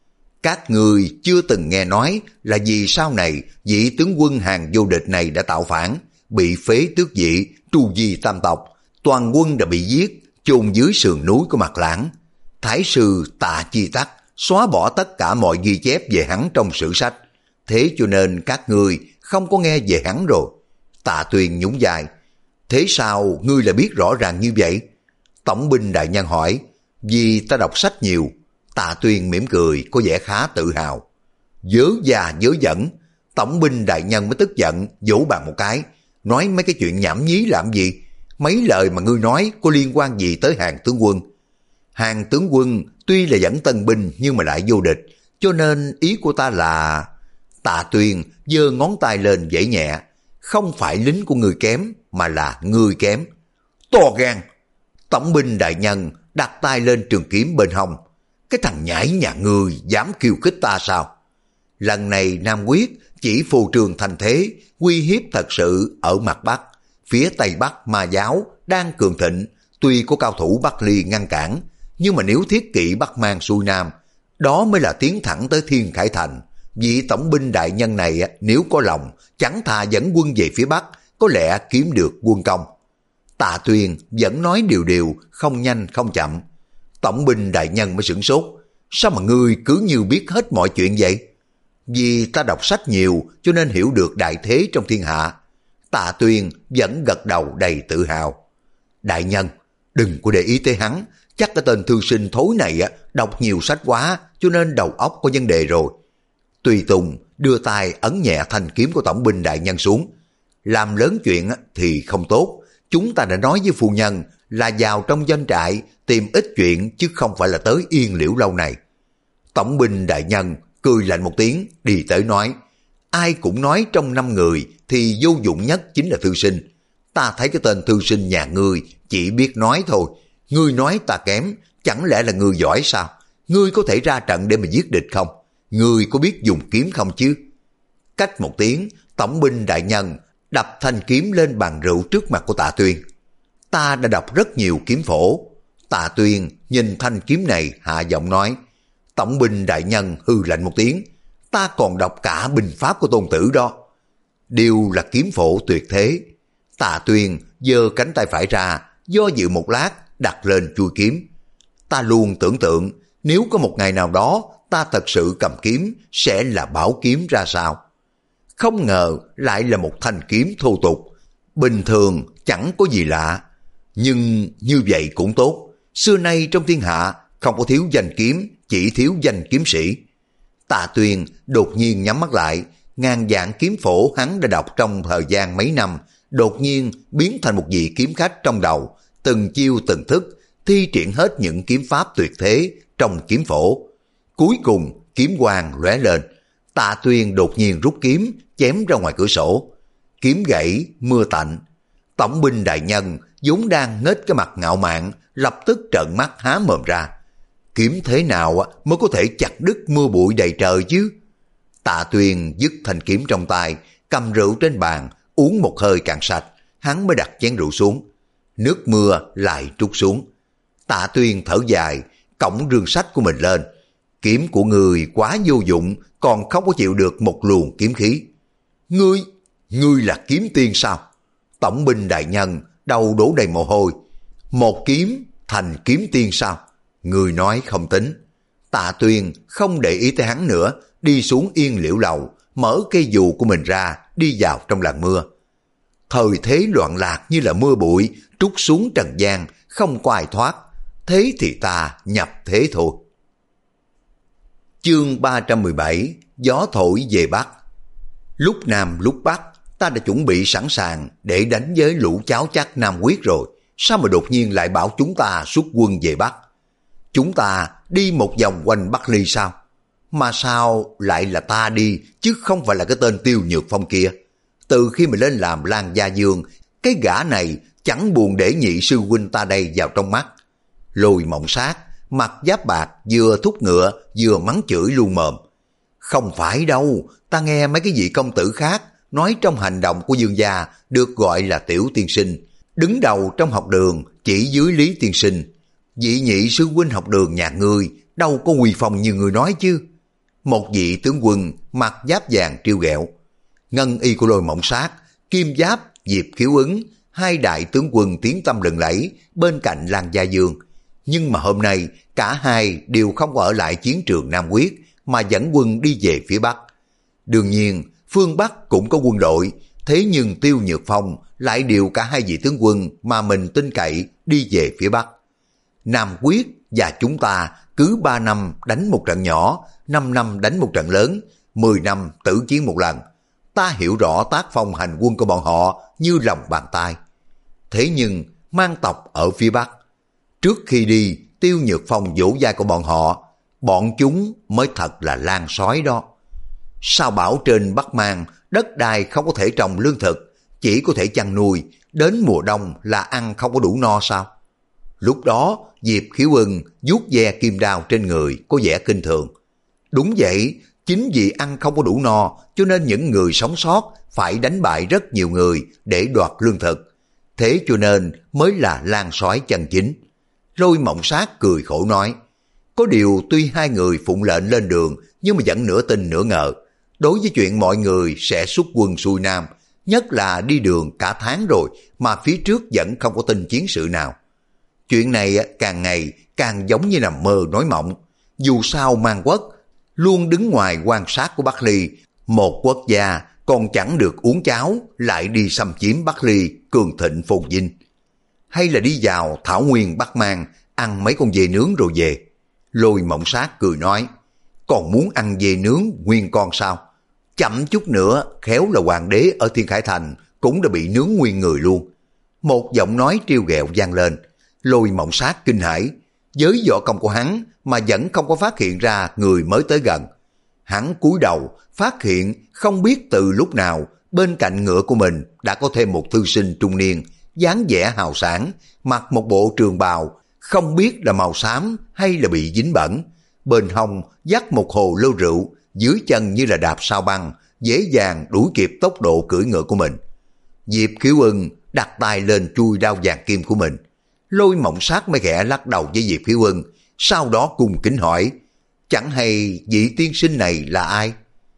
Các người chưa từng nghe nói là vì sau này vị tướng quân hàng vô địch này đã tạo phản, bị phế tước vị, tru di tam tộc, toàn quân đã bị giết, chôn dưới sườn núi của Mạc Lãng. Thái sư Tạ Chi Tắc xóa bỏ tất cả mọi ghi chép về hắn trong sử sách, thế cho nên các ngươi không có nghe về hắn rồi. Tạ Tuyên nhún vai, thế sao ngươi lại biết rõ ràng như vậy? Tổng binh đại nhân hỏi, vì ta đọc sách nhiều. Tạ Tuyên mỉm cười, có vẻ khá tự hào. Dớ già dớ dẫn, tổng binh đại nhân mới tức giận, vỗ bàn một cái, nói mấy cái chuyện nhảm nhí làm gì? Mấy lời mà ngươi nói có liên quan gì tới Hàng tướng quân? Hàng tướng quân tuy là dẫn tân binh nhưng mà lại vô địch, cho nên ý của ta là... Tạ Tuyên giơ ngón tay lên vẫy nhẹ, không phải lính của người kém mà là người kém. To gan! Tổng binh đại nhân đặt tay lên trường kiếm bên hông. Cái thằng nhãi nhà ngươi dám khiêu khích ta sao? Lần này Nam Quyết chỉ phô trương thành thế, uy hiếp thật sự ở mặt Bắc. Phía Tây Bắc Ma giáo đang cường thịnh, tuy có cao thủ Bắc Ly ngăn cản, nhưng mà nếu thiết kỵ Bắc mang xuôi Nam, đó mới là tiến thẳng tới Thiên Khải Thành. Vị tổng binh đại nhân này nếu có lòng, chẳng thà dẫn quân về phía Bắc, có lẽ kiếm được quân công. Tạ Tuyên vẫn nói điều điều, không nhanh không chậm. Tổng binh đại nhân mới sửng sốt, sao mà ngươi cứ như biết hết mọi chuyện vậy? Vì ta đọc sách nhiều cho nên hiểu được đại thế trong thiên hạ. Tạ Tuyên vẫn gật đầu đầy tự hào. Đại nhân, đừng có để ý tới hắn, chắc cái tên thư sinh thối này đọc nhiều sách quá cho nên đầu óc có vấn đề rồi. Tùy Tùng đưa tay ấn nhẹ thanh kiếm của tổng binh đại nhân xuống. Làm lớn chuyện thì không tốt, chúng ta đã nói với phu nhân là vào trong doanh trại tìm ít chuyện chứ không phải là tới Yên Liễu lâu này. Tổng binh đại nhân cười lạnh một tiếng, đi tới nói, ai cũng nói trong năm người thì vô dụng nhất chính là thư sinh. Ta thấy cái tên thư sinh nhà ngươi chỉ biết nói thôi, ngươi nói ta kém, chẳng lẽ là ngươi giỏi sao? Ngươi có thể ra trận để mà giết địch không? Ngươi có biết dùng kiếm không chứ? Cách một tiếng, tổng binh đại nhân đập thanh kiếm lên bàn rượu trước mặt của Tạ Tuyên. Ta đã đọc rất nhiều kiếm phổ. Tạ Tuyên nhìn thanh kiếm này hạ giọng nói, tổng binh đại nhân hư lạnh một tiếng, ta còn đọc cả binh pháp của Tôn Tử đó. Đều là kiếm phổ tuyệt thế. Tạ Tuyên giơ cánh tay phải ra, do dự một lát đặt lên chuôi kiếm. Ta luôn tưởng tượng nếu có một ngày nào đó ta thật sự cầm kiếm sẽ là bảo kiếm ra sao. Không ngờ lại là một thanh kiếm thô tục. Bình thường chẳng có gì lạ, nhưng như vậy cũng tốt. Xưa nay trong thiên hạ không có thiếu danh kiếm, chỉ thiếu danh kiếm sĩ. Tạ Tuyên đột nhiên nhắm mắt lại, ngàn vạn kiếm phổ hắn đã đọc trong thời gian mấy năm, đột nhiên biến thành một vị kiếm khách trong đầu, từng chiêu từng thức, thi triển hết những kiếm pháp tuyệt thế trong kiếm phổ. Cuối cùng kiếm quang lóe lên, Tạ Tuyên đột nhiên rút kiếm chém ra ngoài cửa sổ. Kiếm gãy mưa tạnh. Tổng binh đại nhân vốn đang nghếch cái mặt ngạo mạn, lập tức trợn mắt há mồm ra. Kiếm thế nào mới có thể chặt đứt mưa bụi đầy trời chứ? Tạ Tuyên dứt thanh kiếm trong tay, cầm rượu trên bàn, uống một hơi cạn sạch, hắn mới đặt chén rượu xuống. Nước mưa lại trút xuống. Tạ Tuyên thở dài, cõng rương sách của mình lên. Kiếm của người quá vô dụng, còn không có chịu được một luồng kiếm khí. Ngươi, ngươi là kiếm tiên sao? Tổng binh đại nhân đầu đổ đầy mồ hôi. Một kiếm thành kiếm tiên sao? Người nói không tính. Tạ Tuyên không để ý tới hắn nữa, đi xuống Yên Liễu lầu, mở cây dù của mình ra, đi vào trong làn mưa. Thời thế loạn lạc như là mưa bụi trút xuống trần gian, không có ai thoát. Thế thì ta nhập thế thôi. Chương ba trăm mười bảy, gió thổi về Bắc. Lúc Nam lúc Bắc, ta đã chuẩn bị sẵn sàng để đánh với lũ cháo chắc Nam Quyết rồi. Sao mà đột nhiên lại bảo chúng ta xuất quân về Bắc? Chúng ta đi một vòng quanh Bắc Ly sao? Mà sao lại là ta đi, chứ không phải là cái tên Tiêu Nhược Phong kia? Từ khi mình lên làm Lan Gia Dương, cái gã này chẳng buồn để nhị sư huynh ta đây vào trong mắt. Lôi Mộng Sát, mặt giáp bạc vừa thúc ngựa vừa mắng chửi luôn mồm. Không phải đâu, ta nghe mấy cái vị công tử khác nói trong hành động của Dương gia được gọi là tiểu tiên sinh, đứng đầu trong học đường chỉ dưới Lý tiên sinh. Vị nhị sư huynh học đường nhà ngươi đâu có uy phong như người nói chứ. Một vị tướng quân mặc giáp vàng trêu ghẹo. Ngân y của Lôi Mộng Sát, Kim Giáp, Diệp Khiếu Ứng, hai đại tướng quân tiếng tăm lừng lẫy bên cạnh Lan Gia Dương. Nhưng mà hôm nay cả hai đều không ở lại chiến trường Nam Quyết mà dẫn quân đi về phía Bắc. Đương nhiên phương Bắc cũng có quân đội, thế nhưng Tiêu Nhược Phong lại điều cả hai vị tướng quân mà mình tin cậy đi về phía Bắc. Nam Quyết và chúng ta cứ ba năm đánh một trận nhỏ, năm năm đánh một trận lớn, mười năm tử chiến một lần. Ta hiểu rõ tác phong hành quân của bọn họ như lòng bàn tay. Thế nhưng mang tộc ở phía Bắc, trước khi đi Tiêu Nhược Phong vỗ vai của bọn họ, bọn chúng mới thật là lan sói đó. Sao bảo trên Bắc Mang đất đai không có thể trồng lương thực, chỉ có thể chăn nuôi, đến mùa đông là ăn không có đủ no sao? Lúc đó Diệp Khiếu Ưng vuốt ve kim đao trên người có vẻ kinh thường. Đúng vậy, chính vì ăn không có đủ no cho nên những người sống sót phải đánh bại rất nhiều người để đoạt lương thực. Thế cho nên mới là lan sói chân chính. Lôi Mộng Sát cười khổ nói, có điều tuy hai người phụng lệnh lên đường nhưng mà vẫn nửa tin nửa ngờ. Đối với chuyện mọi người sẽ xuất quân xuôi Nam, nhất là đi đường cả tháng rồi mà phía trước vẫn không có tin chiến sự nào. Chuyện này càng ngày càng giống như nằm mơ nói mộng. Dù sao Mang Quốc luôn đứng ngoài quan sát của Bắc Ly, một quốc gia còn chẳng được uống cháo lại đi xâm chiếm Bắc Ly cường thịnh phồn vinh. Hay là đi vào thảo nguyên Bắc Mang ăn mấy con dê nướng rồi về. Lôi Mộng Sát cười nói, còn muốn ăn dê nướng nguyên con sao? Chậm chút nữa khéo là hoàng đế ở Thiên Khải Thành cũng đã bị nướng nguyên người luôn. Một giọng nói trêu ghẹo vang lên. Lôi Mộng Sát kinh hãi, với võ công của hắn mà vẫn không có phát hiện ra người mới tới gần. Hắn cúi đầu phát hiện không biết từ lúc nào bên cạnh ngựa của mình đã có thêm một thư sinh trung niên, dáng vẻ hào sảng, mặc một bộ trường bào không biết là màu xám hay là bị dính bẩn, bên hông dắt một hồ lô rượu, dưới chân như là đạp sao băng, dễ dàng đuổi kịp tốc độ cưỡi ngựa của mình. Diệp Khiếu Ưng đặt tay lên chui đao vàng kim của mình. Lôi Mộng Sát mới khẽ lắc đầu với Diệp Khiếu Ưng, sau đó cung kính hỏi, chẳng hay vị tiên sinh này là ai?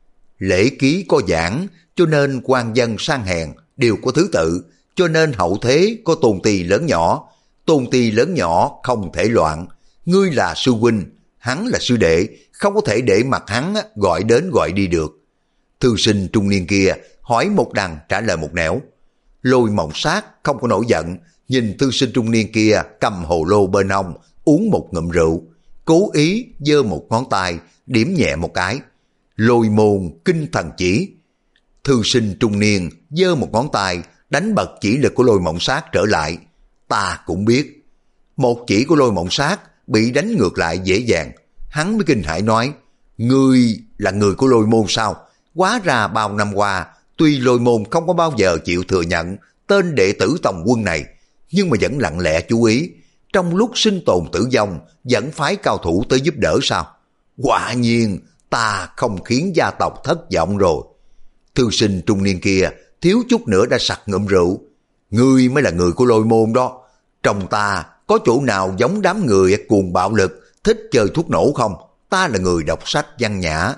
Lễ ký có giảng, cho nên quan dân sang hèn đều có thứ tự, cho nên hậu thế có tôn ti lớn nhỏ, tôn ti lớn nhỏ không thể loạn. Ngươi là sư huynh, hắn là sư đệ, không có thể để mặt hắn gọi đến gọi đi được. Thư sinh trung niên kia hỏi một đằng trả lời một nẻo. Lôi Mộng Sát không có nổi giận, nhìn thư sinh trung niên kia cầm hồ lô bên hông uống một ngụm rượu, cố ý giơ một ngón tay điểm nhẹ một cái. Lôi môn kinh thần chỉ. Thư sinh trung niên giơ một ngón tay đánh bật chỉ lực của Lôi Mộng Sát trở lại. Ta cũng biết. Một chỉ của Lôi Mộng Sát bị đánh ngược lại dễ dàng. Hắn mới kinh hãi nói, ngươi là người của Lôi môn sao? Hóa ra bao năm qua tuy Lôi môn không có bao giờ chịu thừa nhận tên đệ tử tòng quân này, nhưng mà vẫn lặng lẽ chú ý, trong lúc sinh tồn tử vong vẫn phái cao thủ tới giúp đỡ sao? Quả nhiên ta không khiến gia tộc thất vọng rồi. Thư sinh trung niên kia thiếu chút nữa đã sặc ngụm rượu. Ngươi mới là người của Lôi môn đó. Trong ta có chỗ nào giống đám người cuồng bạo lực thích chơi thuốc nổ không? Ta là người đọc sách văn nhã.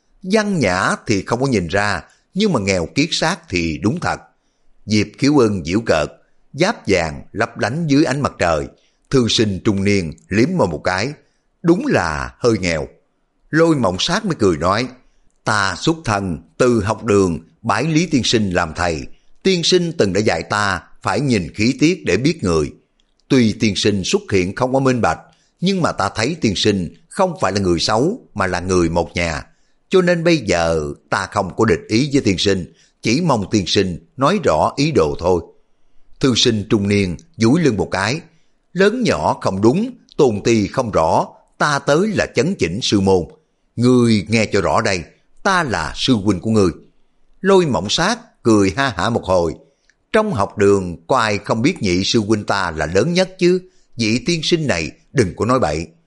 Văn nhã thì không có nhìn ra, nhưng mà nghèo kiết xác thì đúng thật. Diệp Khiếu Ưng giễu cợt, giáp vàng lấp lánh dưới ánh mặt trời. Thư sinh trung niên liếm môi một cái, đúng là hơi nghèo. Lôi Mộng Sát mới cười nói, ta xuất thân từ học đường bái Lý tiên sinh làm thầy. Tiên sinh từng đã dạy ta phải nhìn khí tiết để biết người. Tuy tiên sinh xuất hiện không có minh bạch, nhưng mà ta thấy tiên sinh không phải là người xấu mà là người một nhà. Cho nên bây giờ ta không có địch ý với tiên sinh, chỉ mong tiên sinh nói rõ ý đồ thôi. Thư sinh trung niên duỗi lưng một cái, lớn nhỏ không đúng, tôn ti không rõ, ta tới là chấn chỉnh sư môn. Ngươi nghe cho rõ đây, ta là sư huynh của ngươi. Lôi Mộng Sát cười ha hả một hồi. Trong học đường có ai không biết nhị sư huynh ta là lớn nhất chứ? Vị tiên sinh này đừng có nói bậy.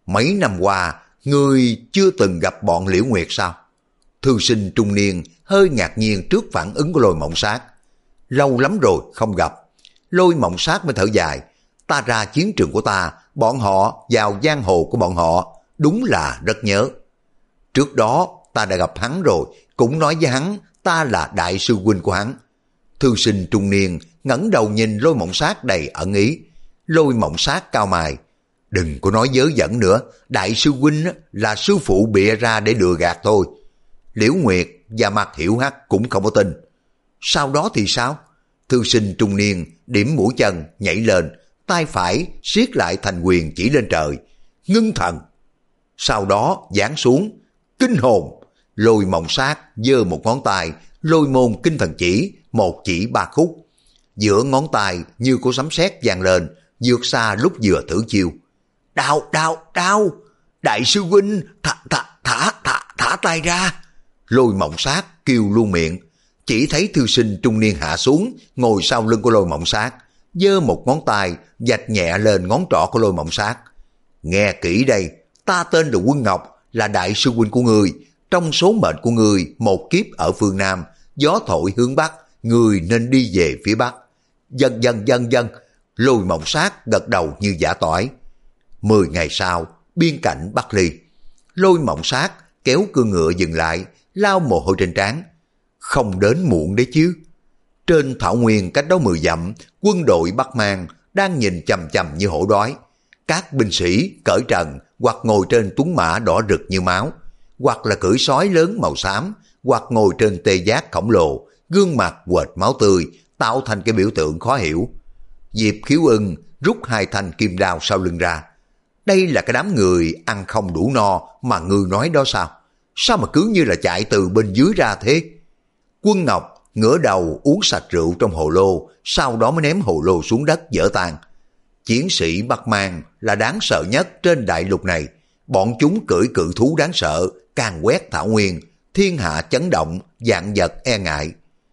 mấy năm qua, ngươi chưa từng gặp bọn Liễu Nguyệt sao? Thư sinh trung niên hơi ngạc nhiên trước phản ứng của Lôi Mộng Sát. Lâu lắm rồi không gặp. Lôi Mộng Sát mới thở dài. Ta ra chiến trường của ta, bọn họ vào giang hồ của bọn họ, đúng là rất nhớ. Trước đó ta đã gặp hắn rồi, cũng nói với hắn ta là đại sư huynh của hắn. Thư sinh trung niên ngẩng đầu nhìn Lôi Mộng Sát đầy ẩn ý. Lôi Mộng Sát cao mày. Đừng có nói dớ dẫn nữa, đại sư huynh là sư phụ bịa ra để lừa gạt thôi. Liễu Nguyệt và Mạc Hiểu Hắc cũng không có tin. Sau đó thì sao? Thư sinh trung niên điểm mũi chân nhảy lên, tay phải siết lại thành quyền chỉ lên trời. Ngưng thần. Sau đó giáng xuống. Kinh hồn. Lôi Mộng Sát giơ một ngón tay, lôi môn kinh thần chỉ, một chỉ ba khúc. Giữa ngón tay như có sấm sét vang lên, vượt xa lúc vừa thử chiêu. Đau, đau, đau. Đại sư huynh, thả, thả, thả, thả, thả tay ra. Lôi Mộng Sát kêu luôn miệng. Chỉ thấy thư sinh trung niên hạ xuống, ngồi sau lưng của Lôi Mộng Sát, giơ một ngón tay vạch nhẹ lên ngón trỏ của Lôi Mộng Sát. Nghe kỹ đây, ta tên là Quân Ngọc, là đại sư huynh của ngươi. Trong số mệnh của ngươi, một kiếp ở phương Nam, gió thổi hướng Bắc, ngươi nên đi về phía Bắc. Dần dần dần dần, Lôi Mộng Sát gật đầu như giả tỏi. Mười ngày sau, biên cảnh Bắc Ly. Lôi Mộng Sát kéo cương ngựa dừng lại, lau mồ hôi trên trán. Không đến muộn đấy chứ. Trên thảo nguyên cách đó mười dặm, quân đội Bắc Mang đang nhìn chằm chằm như hổ đói. Các binh sĩ cởi trần hoặc ngồi trên tuấn mã đỏ rực như máu, hoặc là cưỡi sói lớn màu xám, hoặc ngồi trên tê giác khổng lồ, gương mặt quệt máu tươi, tạo thành cái biểu tượng khó hiểu. Diệp Khiếu Ưng rút hai thanh kim đao sau lưng ra. Đây là cái đám người ăn không đủ no mà ngươi nói đó sao? Sao mà cứ như là chạy từ bên dưới ra thế? Quân Ngọc ngửa đầu uống sạch rượu trong hồ lô, sau đó mới ném hồ lô xuống đất vỡ tan. Chiến sĩ Bắc Mang là đáng sợ nhất trên đại lục này. Bọn chúng cưỡi cự thú đáng sợ, càng quét thảo nguyên, thiên hạ chấn động, vạn vật e ngại.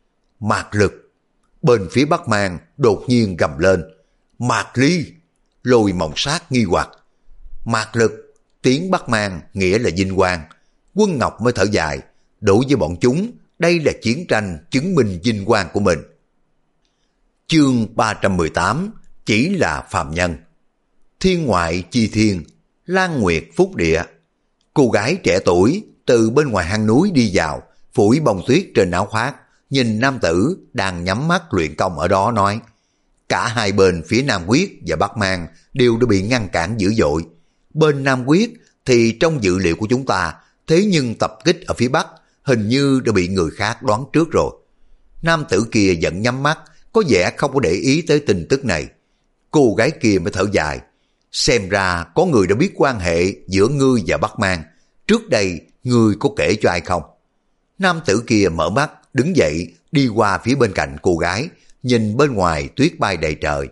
Mạc Lực. Bên phía Bắc Mang đột nhiên gầm lên. Mạc Ly. Lôi Mộng Sát nghi hoặc. Mạc Lực, tiếng Bắc Mang nghĩa là vinh quang. Quân Ngọc mới thở dài. Đối với bọn chúng, đây là chiến tranh chứng minh vinh quang của mình. Chương ba trăm mười tám. Chỉ là phàm nhân. Thiên ngoại chi thiên, Lan Nguyệt phúc địa. Cô gái trẻ tuổi từ bên ngoài hang núi đi vào, phủi bông tuyết trên áo khoác, nhìn nam tử đang nhắm mắt luyện công ở đó nói. Cả hai bên phía Nam Quyết và Bắc Mang đều đã bị ngăn cản dữ dội. Bên Nam Quyết thì trong dự liệu của chúng ta, thế nhưng tập kích ở phía Bắc hình như đã bị người khác đoán trước rồi. Nam tử kia vẫn nhắm mắt, có vẻ không có để ý tới tin tức này. Cô gái kia mới thở dài. Xem ra có người đã biết quan hệ giữa ngươi và Bắc Mang. Trước đây ngươi có kể cho ai không? Nam tử kia mở mắt, đứng dậy, đi qua phía bên cạnh cô gái, nhìn bên ngoài tuyết bay đầy trời.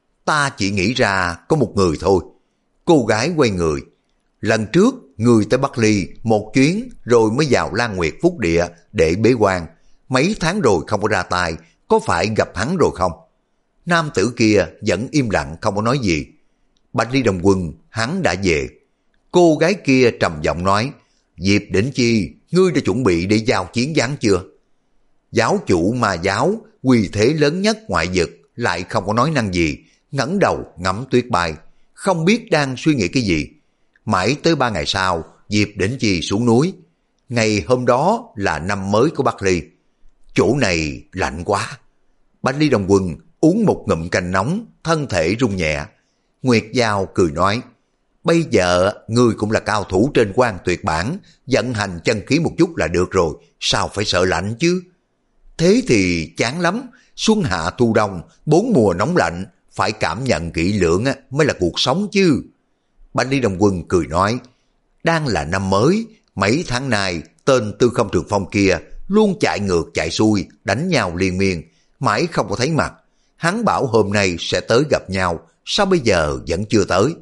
Ta chỉ nghĩ ra có một người thôi. Cô gái quay người. Lần trước ngươi tới Bắc Ly một chuyến rồi mới vào Lan Nguyệt phúc địa để bế quan. Mấy tháng rồi không có ra tay, có phải gặp hắn rồi không? Nam tử kia vẫn im lặng không có nói gì. Bạch Ly Đồng Quân, hắn đã về. Cô gái kia trầm giọng nói, Diệp Đỉnh Chi, ngươi đã chuẩn bị để giao chiến gián chưa? Giáo chủ ma giáo, uy thế lớn nhất ngoại vực, lại không có nói năng gì, ngẩng đầu ngắm tuyết bay, không biết đang suy nghĩ cái gì. Mãi tới ba ngày sau, Diệp Đỉnh Chi xuống núi. Ngày hôm đó là năm mới của Bắc Ly. Chỗ này lạnh quá. Bạch Ly Đồng Quân uống một ngụm canh nóng, thân thể rung nhẹ. Nguyệt Giao cười nói, bây giờ ngươi cũng là cao thủ trên quan tuyệt bản, vận hành chân khí một chút là được rồi, sao phải sợ lạnh chứ? Thế thì chán lắm, xuân hạ thu đông, bốn mùa nóng lạnh, phải cảm nhận kỹ lưỡng mới là cuộc sống chứ. Bạch Ly Đồng Quân cười nói, đang là năm mới, mấy tháng nay tên Tư Không Trường Phong kia luôn chạy ngược chạy xuôi, đánh nhau liên miên, mãi không có thấy mặt. Hắn bảo hôm nay sẽ tới gặp nhau, sao bây giờ vẫn chưa tới?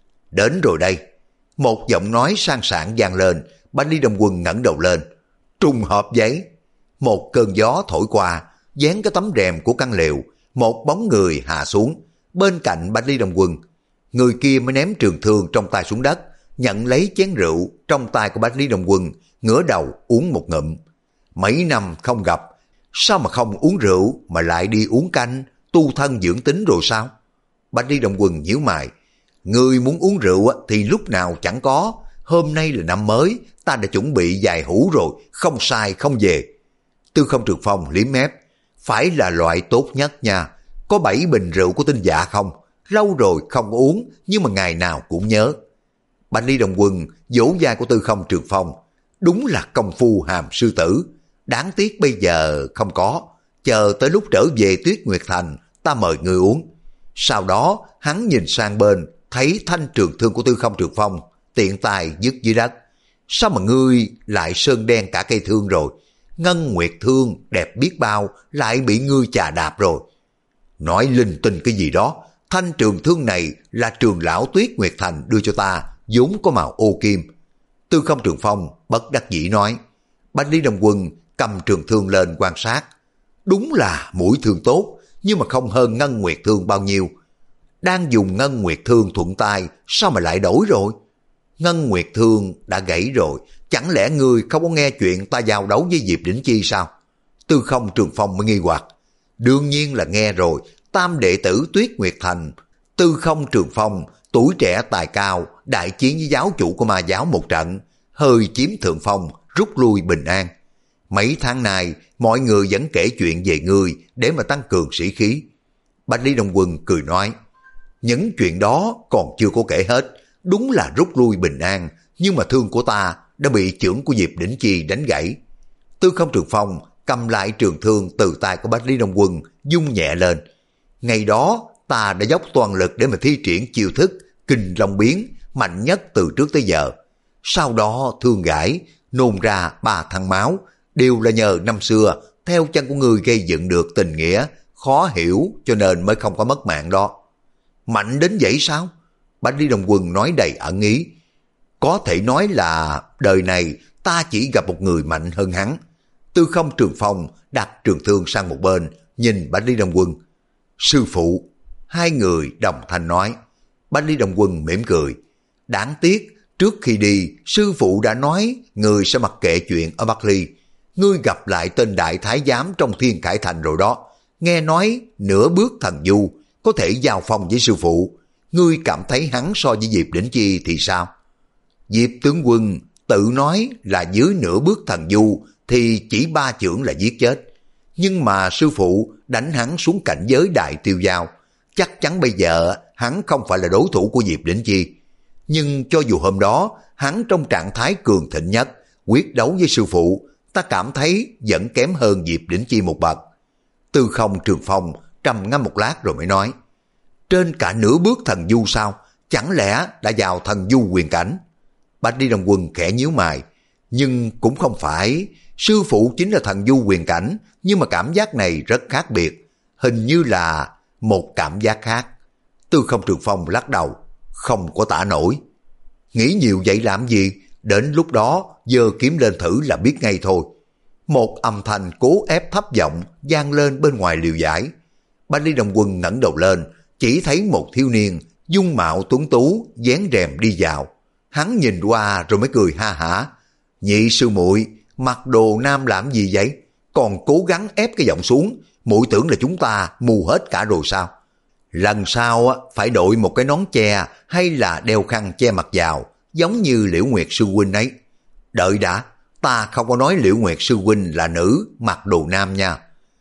Đến rồi đây. Một giọng nói sang sảng vang lên, Bạch Ly Đồng Quân ngẩng đầu lên. Trùng hợp giấy. Một cơn gió thổi qua, dán cái tấm rèm của căn lều, một bóng người hạ xuống, bên cạnh Bạch Ly Đồng Quân. Người kia mới ném trường thương trong tay xuống đất, nhận lấy chén rượu trong tay của Bách Lý Đông Quân, ngửa đầu uống một ngụm. Mấy năm không gặp, sao mà không uống rượu mà lại đi uống canh, tu thân dưỡng tính rồi sao? Bách Lý Đông Quân nhíu mày, người muốn uống rượu thì lúc nào chẳng có, hôm nay là năm mới, ta đã chuẩn bị dài hũ rồi, không sai không về. Tư Không Trường Phong liếm mép, phải là loại tốt nhất nha, có bảy bình rượu của Tinh Dạ không? Lâu rồi không uống, nhưng mà ngày nào cũng nhớ. Bách Lý Đông Quân vỗ vai của Tư Không Trường Phong, đúng là công phu hàm sư tử, đáng tiếc bây giờ không có, chờ tới lúc trở về Tuyết Nguyệt Thành, ta mời người uống. Sau đó hắn nhìn sang bên, thấy thanh trường thương của Tư Không Trường Phong, tiện tay dứt dưới đất. Sao mà ngươi lại sơn đen cả cây thương rồi? Ngân Nguyệt thương đẹp biết bao, lại bị ngươi chà đạp rồi. Nói linh tinh cái gì đó, thanh trường thương này là trường lão Tuyết Nguyệt Thành đưa cho ta, vốn có màu ô kim. Tư Không Trường Phong bất đắc dĩ nói. Bách Lý Đông Quân cầm trường thương lên quan sát. Đúng là mũi thương tốt, nhưng mà không hơn Ngân Nguyệt thương bao nhiêu. Đang dùng Ngân Nguyệt thương thuận tay, sao mà lại đổi rồi? Ngân Nguyệt thương đã gãy rồi, chẳng lẽ ngươi không có nghe chuyện ta giao đấu với Diệp Đỉnh Chi sao? Tư Không Trường Phong mới nghi hoặc. Đương nhiên là nghe rồi, tam đệ tử Tuyết Nguyệt Thành, Tư Không Trường Phong, tuổi trẻ tài cao, đại chiến với giáo chủ của ma giáo một trận, hơi chiếm thượng phong, rút lui bình an. Mấy tháng nay, mọi người vẫn kể chuyện về ngươi để mà tăng cường sĩ khí. Bách Lý Đông Quân cười nói, những chuyện đó còn chưa có kể hết, đúng là rút lui bình an, nhưng mà thương của ta đã bị chưởng của Diệp Đỉnh Chi đánh gãy. Tư Không Trường Phong cầm lại trường thương từ tay của Bách Lý Đông Quân, dung nhẹ lên. Ngày đó ta đã dốc toàn lực để mà thi triển chiêu thức Kinh Long Biến mạnh nhất từ trước tới giờ. Sau đó thương gãy, nôn ra ba thăng máu, đều là nhờ năm xưa theo chân của người gây dựng được tình nghĩa khó hiểu, cho nên mới không có mất mạng đó. Mạnh đến vậy sao? Bách Lý Đông Quân nói đầy ẩn ý. Có thể nói là đời này ta chỉ gặp một người mạnh hơn hắn. Tư Không Trường Phong đặt trường thương sang một bên, nhìn Bách Lý Đông Quân. Sư phụ, hai người đồng thanh nói. Bách Lý Đông Quân mỉm cười. Đáng tiếc, trước khi đi, sư phụ đã nói người sẽ mặc kệ chuyện ở Bắc Ly. Ngươi gặp lại tên đại thái giám trong Thiên Khải Thành rồi đó. Nghe nói nửa bước thần du, có thể giao phong với sư phụ. Ngươi cảm thấy hắn so với Diệp Đỉnh Chi thì sao? Diệp tướng quân tự nói là dưới nửa bước thần du thì chỉ ba chưởng là giết chết. Nhưng mà sư phụ đánh hắn xuống cảnh giới đại tiêu giao. Chắc chắn bây giờ hắn không phải là đối thủ của Diệp Đỉnh Chi. Nhưng cho dù hôm đó hắn trong trạng thái cường thịnh nhất, quyết đấu với sư phụ, ta cảm thấy vẫn kém hơn Diệp Đỉnh Chi một bậc. Tư Không Trường Phong trầm ngâm một lát rồi mới nói. Trên cả nửa bước thần du sao? Chẳng lẽ đã vào thần du quyền cảnh? Bách Lý Đông Quân khẽ nhíu mày. Nhưng cũng không phải. Sư phụ chính là thần du quyền cảnh, nhưng mà cảm giác này rất khác biệt. Hình như là một cảm giác khác. Tư Không Trường Phong lắc đầu. Không có tả nổi. Nghĩ nhiều vậy làm gì? Đến lúc đó giơ kiếm lên thử là biết ngay thôi. Một âm thanh cố ép thấp giọng vang lên bên ngoài liều giải. Bách Lý Đông Quân ngẩng đầu lên, chỉ thấy một thiếu niên dung mạo tuấn tú dáng rèm đi vào. Hắn nhìn qua rồi mới cười ha hả. Nhị sư muội, mặc đồ nam làm gì vậy? Còn cố gắng ép cái giọng xuống, muội tưởng là chúng ta mù hết cả rồi sao? Lần sau phải đội một cái nón che hay là đeo khăn che mặt vào, giống như Liễu Nguyệt sư huynh ấy. Đợi đã, ta không có nói Liễu Nguyệt sư huynh là nữ mặc đồ nam nha.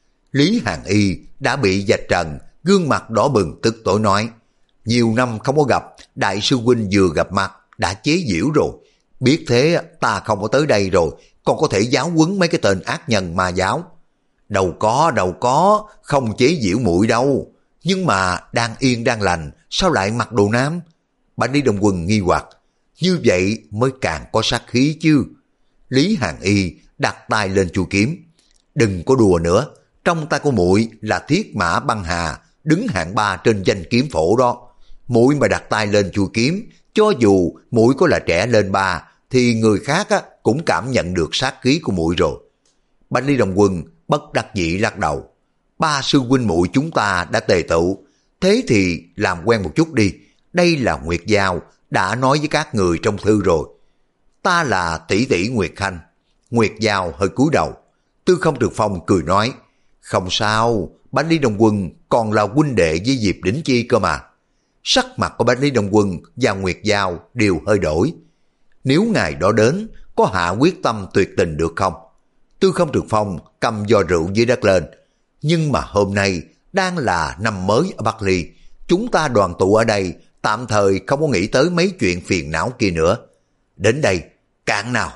Lý Hàn Y đã bị vạch trần, gương mặt đỏ bừng tức tối nói. Nhiều năm không có gặp, đại sư huynh vừa gặp mặt đã chế giễu rồi. Biết thế ta không có tới đây rồi, còn có thể giáo huấn mấy cái tên ác nhân ma giáo. Đâu có, đâu có, không chế giễu muội đâu. Nhưng mà đang yên đang lành, sao lại mặc đồ nam? Bách Lý Đông Quân nghi hoặc. Như vậy mới càng có sát khí chứ. Lý Hàn Y đặt tay lên chuôi kiếm. Đừng có đùa nữa, trong tay của muội là Thiết Mã Băng Hà, đứng hạng ba trên danh kiếm phổ đó. Muội mà đặt tay lên chuôi kiếm, cho dù muội có là trẻ lên ba, thì người khác á, cũng cảm nhận được sát khí của muội rồi. Bách Lý Đông Quân bất đắc dĩ lắc đầu. Ba sư huynh muội chúng ta đã tề tựu, thế thì làm quen một chút đi. Đây là Nguyệt Giao, đã nói với các người trong thư rồi. Ta là tỷ tỷ Nguyệt Khanh. Nguyệt Giao hơi cúi đầu. Tư Không Trường Phong cười nói, không sao, Bách Lý Đông Quân còn là huynh đệ với Diệp Đỉnh Chi cơ mà. Sắc mặt của Bách Lý Đông Quân và Nguyệt Giao đều hơi đổi. Nếu ngày đó đến, có hạ quyết tâm tuyệt tình được không? Tư Không Trường Phong cầm giò rượu dưới đất lên. Nhưng mà hôm nay đang là năm mới ở Bắc Ly. Chúng ta đoàn tụ ở đây, tạm thời không có nghĩ tới mấy chuyện phiền não kia nữa. Đến đây, cạn nào.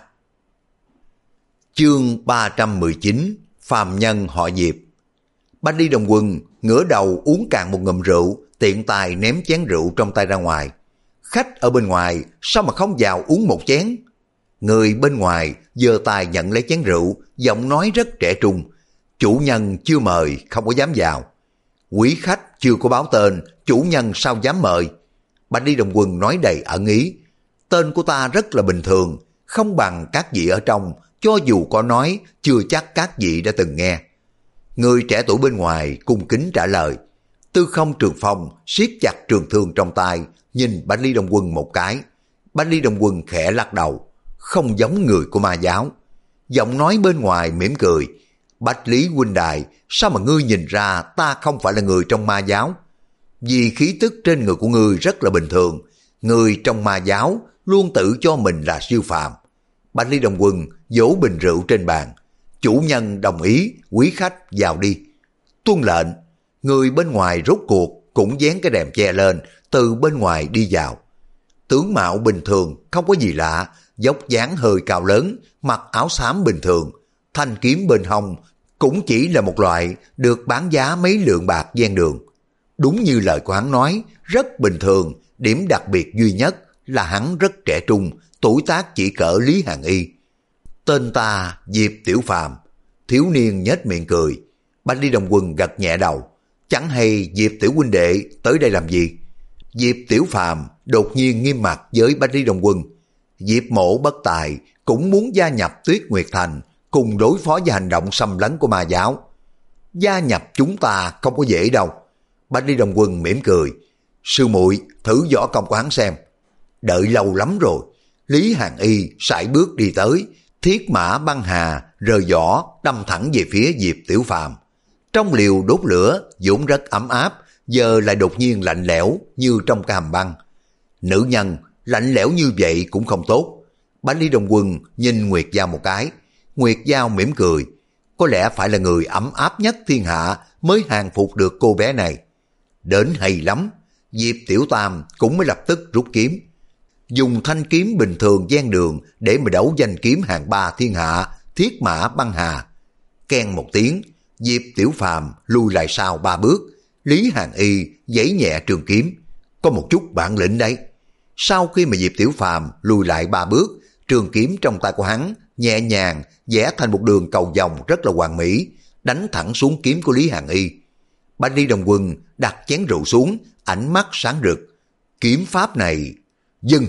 Chương ba trăm mười chín, phàm nhân họ Diệp. Bách Lý Đông Quân ngửa đầu uống cạn một ngụm rượu, tiện tay ném chén rượu trong tay ra ngoài. Khách ở bên ngoài sao mà không vào uống một chén? Người bên ngoài giơ tay nhận lấy chén rượu, giọng nói rất trẻ trung. Chủ nhân chưa mời, không có dám vào. Quý khách chưa có báo tên, chủ nhân sao dám mời? Bách Lý Đông Quân nói đầy ẩn ý. Tên của ta rất là bình thường, không bằng các vị ở trong, cho dù có nói, chưa chắc các vị đã từng nghe. Người trẻ tuổi bên ngoài cung kính trả lời. Tư Không Trường Phong siết chặt trường thương trong tay, nhìn Bách Lý Đông Quân một cái. Bách Lý Đông Quân khẽ lắc đầu, không giống người của ma giáo. Giọng nói bên ngoài mỉm cười. Bách Lý huynh đài, sao mà ngươi nhìn ra ta không phải là người trong ma giáo? Vì khí tức trên người của ngươi rất là bình thường. Người trong ma giáo luôn tự cho mình là siêu phàm. Bách Lý Đông Quân vỗ bình rượu trên bàn. Chủ nhân đồng ý, quý khách vào đi. Tuân lệnh. Người bên ngoài rốt cuộc cũng dán cái rèm che lên, từ bên ngoài đi vào. Tướng mạo bình thường, không có gì lạ, dốc dáng hơi cao lớn, mặc áo xám bình thường. Thanh kiếm bên hông cũng chỉ là một loại được bán giá mấy lượng bạc ven đường. Đúng như lời của hắn nói, rất bình thường, điểm đặc biệt duy nhất là hắn rất trẻ trung, tuổi tác chỉ cỡ Lý Hàn Y. Tên ta Diệp Tiểu Phàm. Thiếu niên nhếch miệng cười. Bách Lý Đông Quân gật nhẹ đầu. Chẳng hay Diệp Tiểu huynh đệ tới đây làm gì? Diệp Tiểu Phàm đột nhiên nghiêm mặt với Bách Lý Đông Quân. Diệp mổ bất tài cũng muốn gia nhập Tuyết Nguyệt Thành, cùng đối phó với hành động xâm lấn của ma giáo. Gia nhập chúng ta không có dễ đâu. Bách Lý Đông Quân mỉm cười. Sư muội thử võ công của hắn xem. Đợi lâu lắm rồi. Lý Hàn Y sải bước đi tới, thiết mã băng hà rời vỏ đâm thẳng về phía Diệp Tiểu Phàm. Trong liều đốt lửa vốn rất ấm áp, giờ lại đột nhiên lạnh lẽo như trong cái hầm băng. Nữ nhân lạnh lẽo như vậy cũng không tốt. Bách Lý Đông Quân nhìn Nguyệt Giao một cái. Nguyệt Giao mỉm cười. Có lẽ phải là người ấm áp nhất thiên hạ mới hàng phục được cô bé này. Đến hay lắm. Diệp Tiểu Tam cũng mới lập tức rút kiếm. Dùng thanh kiếm bình thường gian đường để mà đấu danh kiếm hàng ba thiên hạ, thiết mã băng hà. Keng một tiếng, Diệp Tiểu Phàm lùi lại sau ba bước. Lý Hàn Y giãy nhẹ trường kiếm. Có một chút bản lĩnh đấy. Sau khi mà Diệp Tiểu Phàm lùi lại ba bước, trường kiếm trong tay của hắn nhẹ nhàng vẽ thành một đường cầu vòng rất là hoàn mỹ, đánh thẳng xuống kiếm của Lý Hàn Y. Bách Lý Đông Quân đặt chén rượu xuống, ánh mắt sáng rực. Kiếm pháp này, dừng.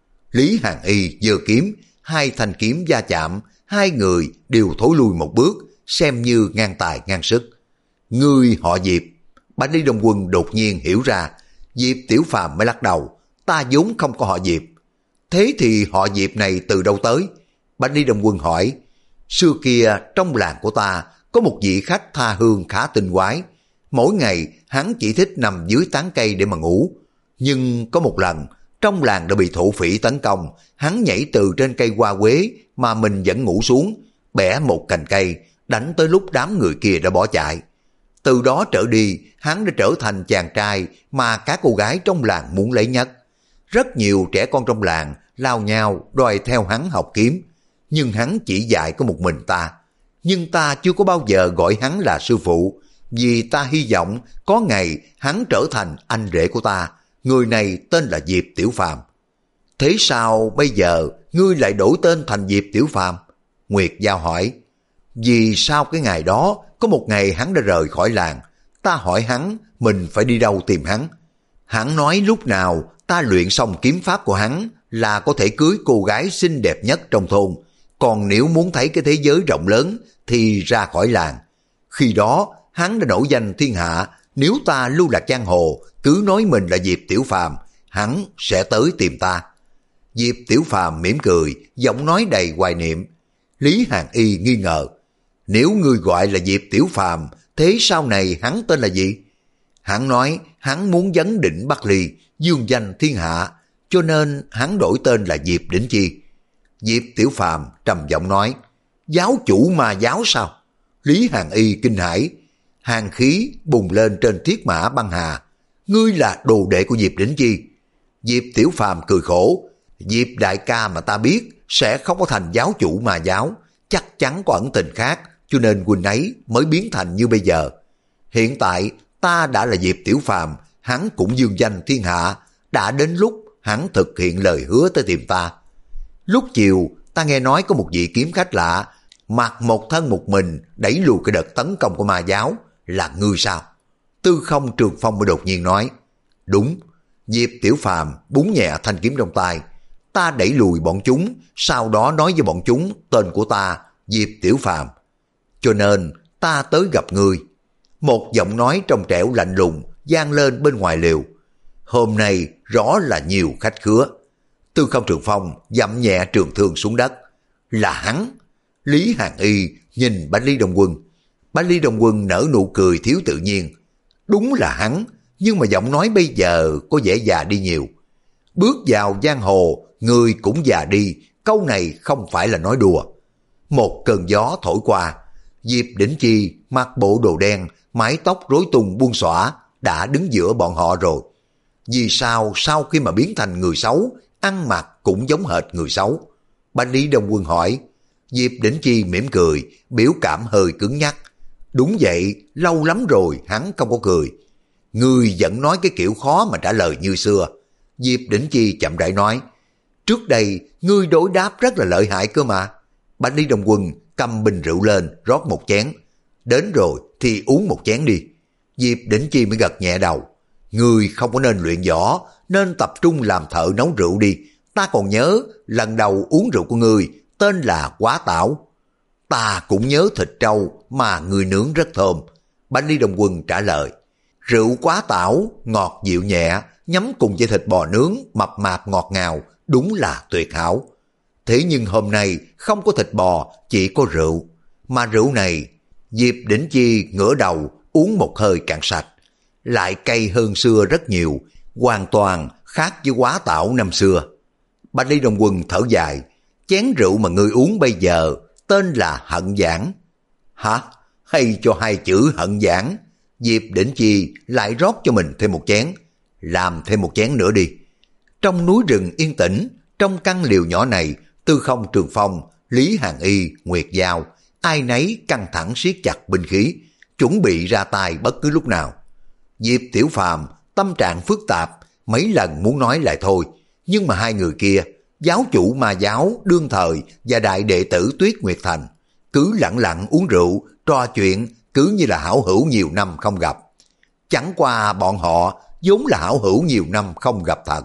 Lý Hàn Y giơ kiếm, hai thanh kiếm va chạm, hai người đều thối lui một bước, xem như ngang tài ngang sức. Ngươi họ Diệp. Bách Lý Đông Quân đột nhiên hiểu ra. Diệp Tiểu Phàm mới lắc đầu. Ta vốn không có họ Diệp. Thế thì họ Diệp này từ đâu tới? Bách Lý Đông Quân hỏi. Xưa kia trong làng của ta có một vị khách tha hương khá tinh quái. Mỗi ngày hắn chỉ thích nằm dưới tán cây để mà ngủ. Nhưng có một lần trong làng đã bị thổ phỉ tấn công, hắn nhảy từ trên cây hoa quế mà mình vẫn ngủ xuống, bẻ một cành cây, đánh tới lúc đám người kia đã bỏ chạy. Từ đó trở đi, hắn đã trở thành chàng trai mà các cô gái trong làng muốn lấy nhất. Rất nhiều trẻ con trong làng lao nhau đòi theo hắn học kiếm, nhưng hắn chỉ dạy có một mình ta. Nhưng ta chưa có bao giờ gọi hắn là sư phụ, vì ta hy vọng có ngày hắn trở thành anh rể của ta. Người này tên là Diệp Tiểu Phàm. Thế sao bây giờ ngươi lại đổi tên thành Diệp Tiểu Phàm? Nguyệt Giao hỏi. Vì sao cái ngày đó có một ngày hắn đã rời khỏi làng, ta hỏi hắn mình phải đi đâu tìm hắn. Hắn nói lúc nào ta luyện xong kiếm pháp của hắn là có thể cưới cô gái xinh đẹp nhất trong thôn. Còn nếu muốn thấy cái thế giới rộng lớn thì ra khỏi làng. Khi đó hắn đã nổi danh thiên hạ. Nếu ta lưu lạc giang hồ cứ nói mình là Diệp Tiểu Phàm, hắn sẽ tới tìm ta. Diệp Tiểu Phàm mỉm cười, giọng nói đầy hoài niệm. Lý Hàn Y nghi ngờ, nếu ngươi gọi là Diệp Tiểu Phàm, thế sau này hắn tên là gì? Hắn nói hắn muốn vấn đỉnh Bắc Ly, dương danh thiên hạ, cho nên hắn đổi tên là Diệp Đỉnh Chi. Diệp Tiểu Phàm trầm giọng nói, giáo chủ ma giáo sao? Lý Hàn Y kinh hãi, hàn khí bùng lên trên thiết mã băng hà. Ngươi là đồ đệ của Diệp Đỉnh Chi. Diệp Tiểu Phàm cười khổ, Diệp đại ca mà ta biết sẽ không có thành giáo chủ ma giáo, chắc chắn có ẩn tình khác, cho nên huynh ấy mới biến thành như bây giờ. Hiện tại ta đã là Diệp Tiểu Phàm, hắn cũng dương danh thiên hạ, đã đến lúc hắn thực hiện lời hứa tới tìm ta. Lúc chiều ta nghe nói có một vị kiếm khách lạ, mặc một thân một mình đẩy lùi cái đợt tấn công của ma giáo, là ngươi sao? Tư Không Trường Phong mới đột nhiên nói, đúng. Diệp Tiểu Phàm búng nhẹ thanh kiếm trong tay, ta đẩy lùi bọn chúng, sau đó nói với bọn chúng tên của ta, Diệp Tiểu Phàm, cho nên ta tới gặp ngươi. Một giọng nói trong trẻo lạnh lùng vang lên bên ngoài lều. Hôm nay rõ là nhiều khách khứa. Tư Không Trường Phong dậm nhẹ trường thương xuống đất. Là hắn. Lý Hàn Y nhìn Bạch Ly Đồng Quân. Bạch Ly Đồng Quân nở nụ cười thiếu tự nhiên. Đúng là hắn, nhưng mà giọng nói bây giờ có vẻ già đi nhiều. Bước vào giang hồ, người cũng già đi, câu này không phải là nói đùa. Một cơn gió thổi qua, Diệp Đỉnh Chi mặc bộ đồ đen, mái tóc rối tung buông xõa, đã đứng giữa bọn họ rồi. Vì sao sau khi mà biến thành người xấu, ăn mặc cũng giống hệt người xấu? Bạch Lý Đông Quân hỏi. Diệp Đỉnh Chi mỉm cười, biểu cảm hơi cứng nhắc. Đúng vậy, lâu lắm rồi hắn không có cười. Ngươi vẫn nói cái kiểu khó mà trả lời như xưa. Diệp Đỉnh Chi chậm rãi nói, trước đây ngươi đối đáp rất là lợi hại cơ mà. Bạch Lý Đông Quân cầm bình rượu lên, rót một chén. Đến rồi thì uống một chén đi. Diệp Đỉnh Chi mới gật nhẹ đầu. Ngươi không có nên luyện võ, nên tập trung làm thợ nấu rượu đi. Ta còn nhớ lần đầu uống rượu của ngươi tên là Quá Tảo. Ta cũng nhớ thịt trâu mà ngươi nướng rất thơm. Bạch Lý Đông Quân trả lời. Rượu Quá Tảo ngọt dịu nhẹ, nhắm cùng với thịt bò nướng mập mạp ngọt ngào, đúng là tuyệt hảo. Thế nhưng hôm nay không có thịt bò, chỉ có rượu. Mà rượu này, Diệp Đỉnh Chi ngửa đầu uống một hơi cạn sạch. Lại cay hơn xưa rất nhiều, hoàn toàn khác với Quá Tảo năm xưa. Bạch Lý Đông Quân thở dài, chén rượu mà ngươi uống bây giờ tên là Hận Giảng. Hả? Hay cho hai chữ Hận Giảng? Diệp Đỉnh Chi lại rót cho mình thêm một chén. Làm thêm một chén nữa đi. Trong núi rừng yên tĩnh, trong căn liều nhỏ này, Tư Không Trường Phong, Lý Hàn Y, Nguyệt Giao, ai nấy căng thẳng siết chặt binh khí, chuẩn bị ra tay bất cứ lúc nào. Diệp Tiểu Phàm tâm trạng phức tạp, mấy lần muốn nói lại thôi, nhưng mà hai người kia, giáo chủ ma giáo đương thời và đại đệ tử Tuyết Nguyệt Thành, cứ lặng lặng uống rượu, trò chuyện, cứ như là hảo hữu nhiều năm không gặp. Chẳng qua bọn họ vốn là hảo hữu nhiều năm không gặp thật.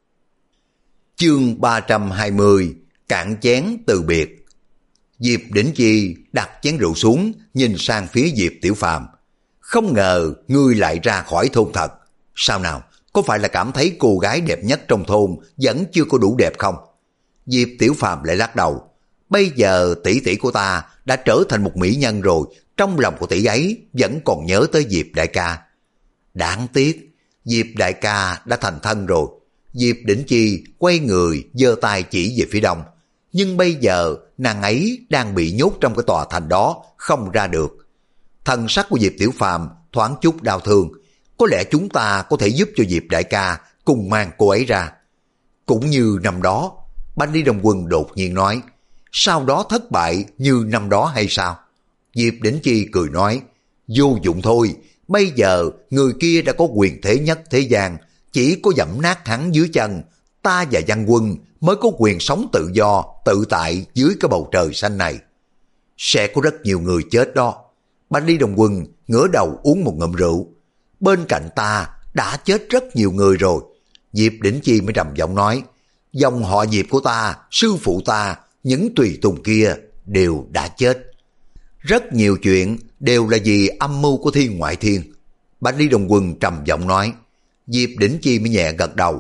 Chương ba trăm hai mươi, cạn chén từ biệt. Diệp Đỉnh Chi đặt chén rượu xuống, nhìn sang phía Diệp Tiểu Phàm. Không ngờ ngươi lại ra khỏi thôn thật. Sao nào, có phải là cảm thấy cô gái đẹp nhất trong thôn vẫn chưa có đủ đẹp không? Diệp Tiểu Phàm lại lắc đầu. Bây giờ tỷ tỷ của ta đã trở thành một mỹ nhân rồi, trong lòng của tỷ ấy vẫn còn nhớ tới Diệp đại ca. Đáng tiếc, Diệp đại ca đã thành thân rồi. Diệp Đỉnh Chi quay người giơ tay chỉ về phía đông. Nhưng bây giờ nàng ấy đang bị nhốt trong cái tòa thành đó, không ra được. Thần sắc của Diệp Tiểu Phàm thoáng chút đau thương. Có lẽ chúng ta có thể giúp cho Diệp đại ca cùng mang cô ấy ra. Cũng như năm đó, Bạch Lý Đông Quân đột nhiên nói, sau đó thất bại như năm đó hay sao? Diệp Đỉnh Chi cười nói, vô dụng thôi, bây giờ người kia đã có quyền thế nhất thế gian, chỉ có dẫm nát hắn dưới chân, ta và Văn Quân mới có quyền sống tự do, tự tại dưới cái bầu trời xanh này. Sẽ có rất nhiều người chết đó. Bạch Lý Đông Quân ngửa đầu uống một ngụm rượu. Bên cạnh ta đã chết rất nhiều người rồi. Diệp Đỉnh Chi mới trầm giọng nói, dòng họ Diệp của ta, sư phụ ta, những tùy tùng kia đều đã chết. Rất nhiều chuyện đều là vì âm mưu của thiên ngoại thiên. Bạch Lý Đông Quân trầm giọng nói. Diệp Đỉnh Chi mới nhẹ gật đầu.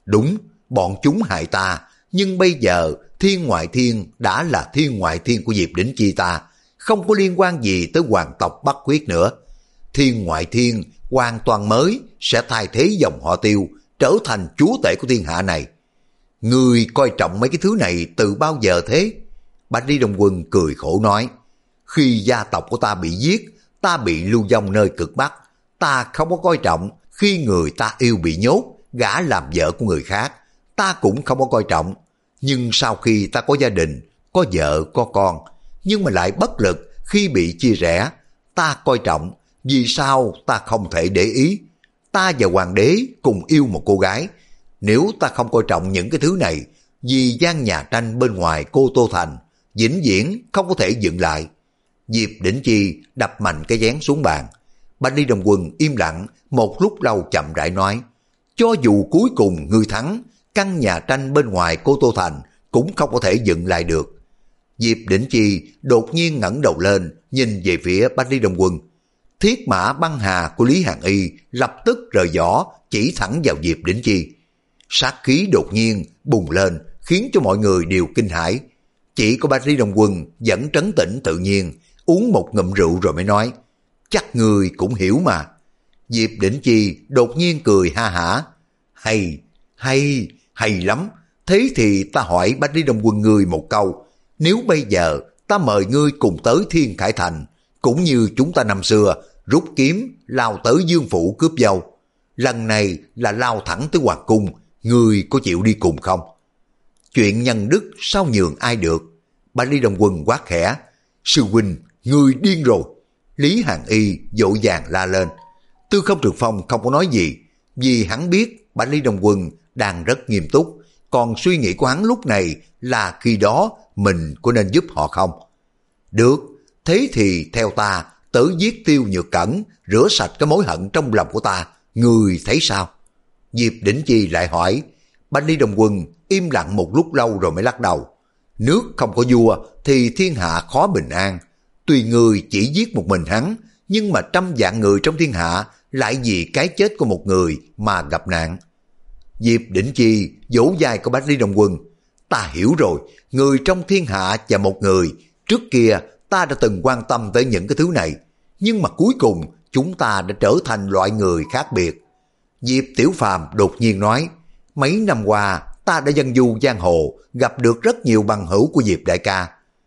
Đúng, bọn chúng hại ta, nhưng bây giờ Thiên Ngoại Thiên đã là Thiên Ngoại Thiên của Diệp Đỉnh Chi ta, không có liên quan gì tới hoàng tộc Bắc Khuyết nữa. Thiên Ngoại Thiên hoàn toàn mới sẽ thay thế dòng họ Tiêu, trở thành chúa tể của thiên hạ này. Ngươi coi trọng mấy cái thứ này từ bao giờ thế? Bạch Đi Đông Quân cười khổ nói, khi gia tộc của ta bị giết, ta bị lưu vong nơi cực Bắc, ta không có coi trọng. Khi người ta yêu bị nhốt, gả làm vợ của người khác, ta cũng không có coi trọng. Nhưng sau khi ta có gia đình, có vợ, có con, nhưng mà lại bất lực khi bị chia rẽ, ta coi trọng. Vì sao ta không thể để ý? Ta và hoàng đế cùng yêu một cô gái. Nếu ta không coi trọng những cái thứ này, vì gian nhà tranh bên ngoài Cô Tô Thành, vĩnh viễn không có thể dựng lại. Diệp Đỉnh Chi đập mạnh cái chén xuống bàn. Bạch Ly Đồng Quân im lặng một lúc lâu chậm rãi nói, cho dù cuối cùng ngươi thắng, căn nhà tranh bên ngoài Cô Tô Thành cũng không có thể dựng lại được. Diệp Đỉnh Chi đột nhiên ngẩng đầu lên, nhìn về phía Bạch Ly Đồng Quân. Thiết mã băng hà của Lý Hàn Y lập tức rời vỏ, chỉ thẳng vào Diệp Đỉnh Chi. Sát khí đột nhiên bùng lên, khiến cho mọi người đều kinh hãi. Chỉ có Bạch Ly Đồng Quân vẫn trấn tĩnh tự nhiên, uống một ngụm rượu rồi mới nói, chắc người cũng hiểu mà. Diệp Đỉnh Chi đột nhiên cười ha hả, hay, hay, hay lắm. Thế thì ta hỏi Bạch Ly Đồng Quân ngươi một câu, nếu bây giờ ta mời ngươi cùng tới Thiên Khải Thành, cũng như chúng ta năm xưa, rút kiếm lao tới Dương Phủ cướp dâu, lần này là lao thẳng tới Hoàng Cung, ngươi có chịu đi cùng không? Chuyện nhân đức sao nhường ai được? Bạch Ly Đồng Quân quát khẽ, sư huynh, ngươi điên rồi. Lý Hàn Y vội vàng la lên. Tư Không Trường Phong không có nói gì, vì hắn biết Bạch Ly Đồng Quân đang rất nghiêm túc, còn suy nghĩ của hắn lúc này là khi đó mình có nên giúp họ không? Được, thế thì theo ta tới giết Tiêu Nhược Cẩn, rửa sạch cái mối hận trong lòng của ta, người thấy sao? Diệp Đỉnh Chi lại hỏi. Bạch Ly Đồng Quân im lặng một lúc lâu rồi mới lắc đầu. Nước không có vua thì thiên hạ khó bình an. Tuy người chỉ giết một mình hắn, nhưng mà trăm vạn người trong thiên hạ lại vì cái chết của một người mà gặp nạn. Diệp Đỉnh Chi vỗ vai của Bạch Ly Đồng Quân. Ta hiểu rồi, người trong thiên hạ và một người. Trước kia ta đã từng quan tâm tới những cái thứ này, nhưng mà cuối cùng chúng ta đã trở thành loại người khác biệt. Diệp Tiểu Phàm đột nhiên nói, mấy năm qua ta đã dân du giang hồ, gặp được rất nhiều bằng hữu của Diệp đại ca.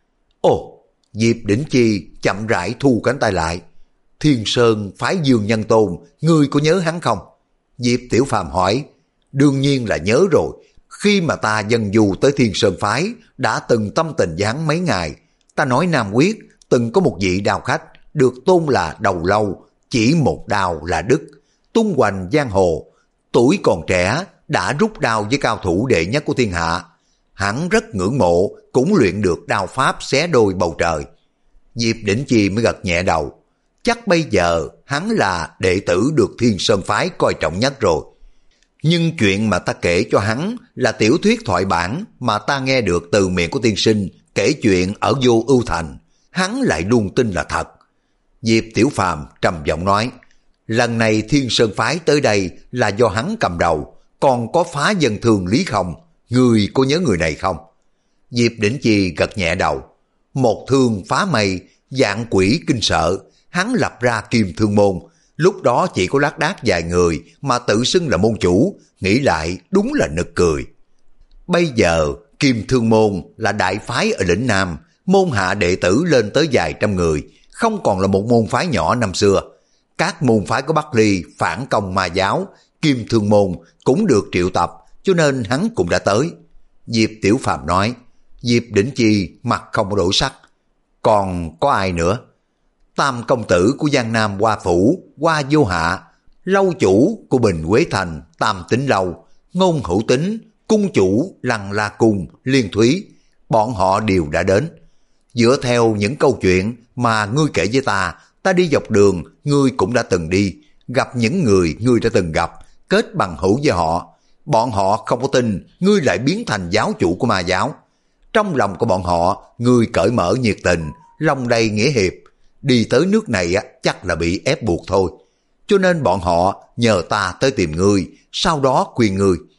Ồ, Diệp Đỉnh Chi chậm rãi thu cánh tay lại. Thiên Sơn phái Dương Nhân Tôn, ngươi có nhớ hắn không? Diệp Tiểu Phàm hỏi. Đương nhiên là nhớ rồi, khi mà ta dân du tới Thiên Sơn phái, đã từng tâm tình với hắn mấy ngày. Ta nói Nam Quyết từng có một vị đao khách được tôn là đầu lâu, chỉ một đao là đứt, tung hoành giang hồ, tuổi còn trẻ đã rút đao với cao thủ đệ nhất của thiên hạ. Hắn rất ngưỡng mộ, cũng luyện được đao pháp xé đôi bầu trời. Diệp Đỉnh Chi mới gật nhẹ đầu. Chắc bây giờ hắn là đệ tử được Thiên Sơn phái coi trọng nhất rồi. Nhưng chuyện mà ta kể cho hắn là tiểu thuyết thoại bản mà ta nghe được từ miệng của tiên sinh kể chuyện ở Vô Ưu Thành. Hắn lại luôn tin là thật. Diệp Tiểu Phàm trầm giọng nói, lần này Thiên Sơn phái tới đây là do hắn cầm đầu, còn có phá dân thường Lý Không, người có nhớ người này không? Diệp Đỉnh Chi gật nhẹ đầu. Một thương phá mây, vạn quỷ kinh sợ, hắn lập ra Kim Thương Môn, lúc đó chỉ có lác đác vài người mà tự xưng là môn chủ, nghĩ lại đúng là nực cười. Bây giờ Kim Thương Môn là đại phái ở lĩnh Nam, môn hạ đệ tử lên tới vài trăm người, không còn là một môn phái nhỏ năm xưa. Các môn phái của Bắc Ly phản công ma giáo, Kim Thương Môn cũng được triệu tập, cho nên hắn cũng đã tới. Diệp Tiểu Phàm nói. Diệp Đỉnh Chi mặt không đổi sắc. Còn có ai nữa? Tam công tử của Giang Nam Hoa Phủ, Hoa Vô Hạ, lâu chủ của Bình Quế Thành, Tam Tính Lâu, Ngôn Hữu Tính, cung chủ Lăng La Cung, Liên Thúy, bọn họ đều đã đến. Dựa theo những câu chuyện mà ngươi kể với ta, ta đi dọc đường, ngươi cũng đã từng đi, gặp những người ngươi đã từng gặp, kết bằng hữu với họ. Bọn họ không có tin ngươi lại biến thành giáo chủ của ma giáo. Trong lòng của bọn họ, ngươi cởi mở nhiệt tình, lòng đầy nghĩa hiệp. Đi tới nước này chắc là bị ép buộc thôi. Cho nên bọn họ nhờ ta tới tìm ngươi, sau đó khuyên ngươi.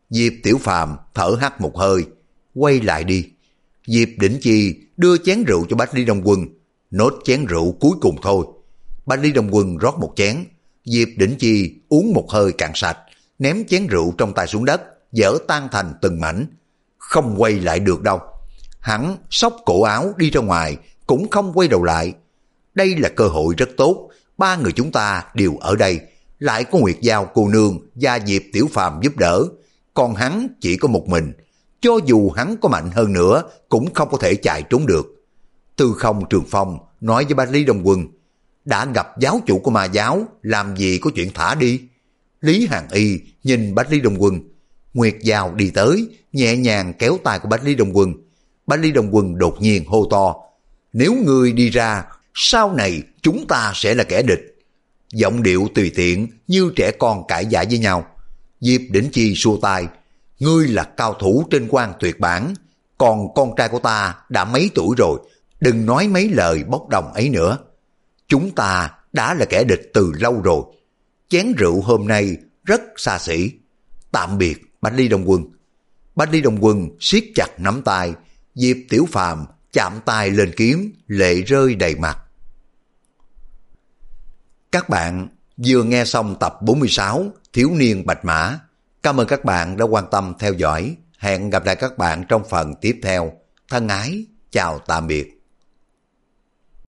Diệp Tiểu Phàm thở hắt một hơi. Quay lại đi. Diệp Đỉnh Chi đưa chén rượu cho Bách Lý Đông Quân. Nốt chén rượu cuối cùng thôi. Bách Lý Đông Quân rót một chén. Diệp Đỉnh Chi uống một hơi cạn sạch, ném chén rượu trong tay xuống đất, dở tan thành từng mảnh. Không quay lại được đâu. Hắn xốc cổ áo đi ra ngoài, cũng không quay đầu lại. Đây là cơ hội rất tốt, ba người chúng ta đều ở đây, lại có Nguyệt Giao cô nương và Diệp Tiểu Phàm giúp đỡ, còn hắn chỉ có một mình. Cho dù hắn có mạnh hơn nữa, cũng không có thể chạy trốn được. Tư Không Trường Phong nói với Bách Lý Đông Quân, đã gặp giáo chủ của ma giáo, làm gì có chuyện thả đi. Lý Hàn Y nhìn Bách Lý Đông Quân. Nguyệt Giao đi tới, nhẹ nhàng kéo tay của Bách Lý Đông Quân. Bách Lý Đông Quân đột nhiên hô to, nếu ngươi đi ra, sau này chúng ta sẽ là kẻ địch. Giọng điệu tùy tiện như trẻ con cãi vã với nhau. Diệp Đỉnh Chi xua tay, ngươi là cao thủ trên quan tuyệt bản, còn con trai của ta đã mấy tuổi rồi, đừng nói mấy lời bốc đồng ấy nữa. Chúng ta đã là kẻ địch từ lâu rồi. Chén rượu hôm nay rất xa xỉ. Tạm biệt Bách Lý Đông Quân. Bách Lý Đông Quân siết chặt nắm tay. Diệp Tiểu Phàm chạm tay lên kiếm, lệ rơi đầy mặt. Các bạn vừa nghe xong tập bốn mươi sáu Thiếu niên Bạch Mã. Cảm ơn các bạn đã quan tâm theo dõi. Hẹn gặp lại các bạn trong phần tiếp theo. Thân ái, chào tạm biệt.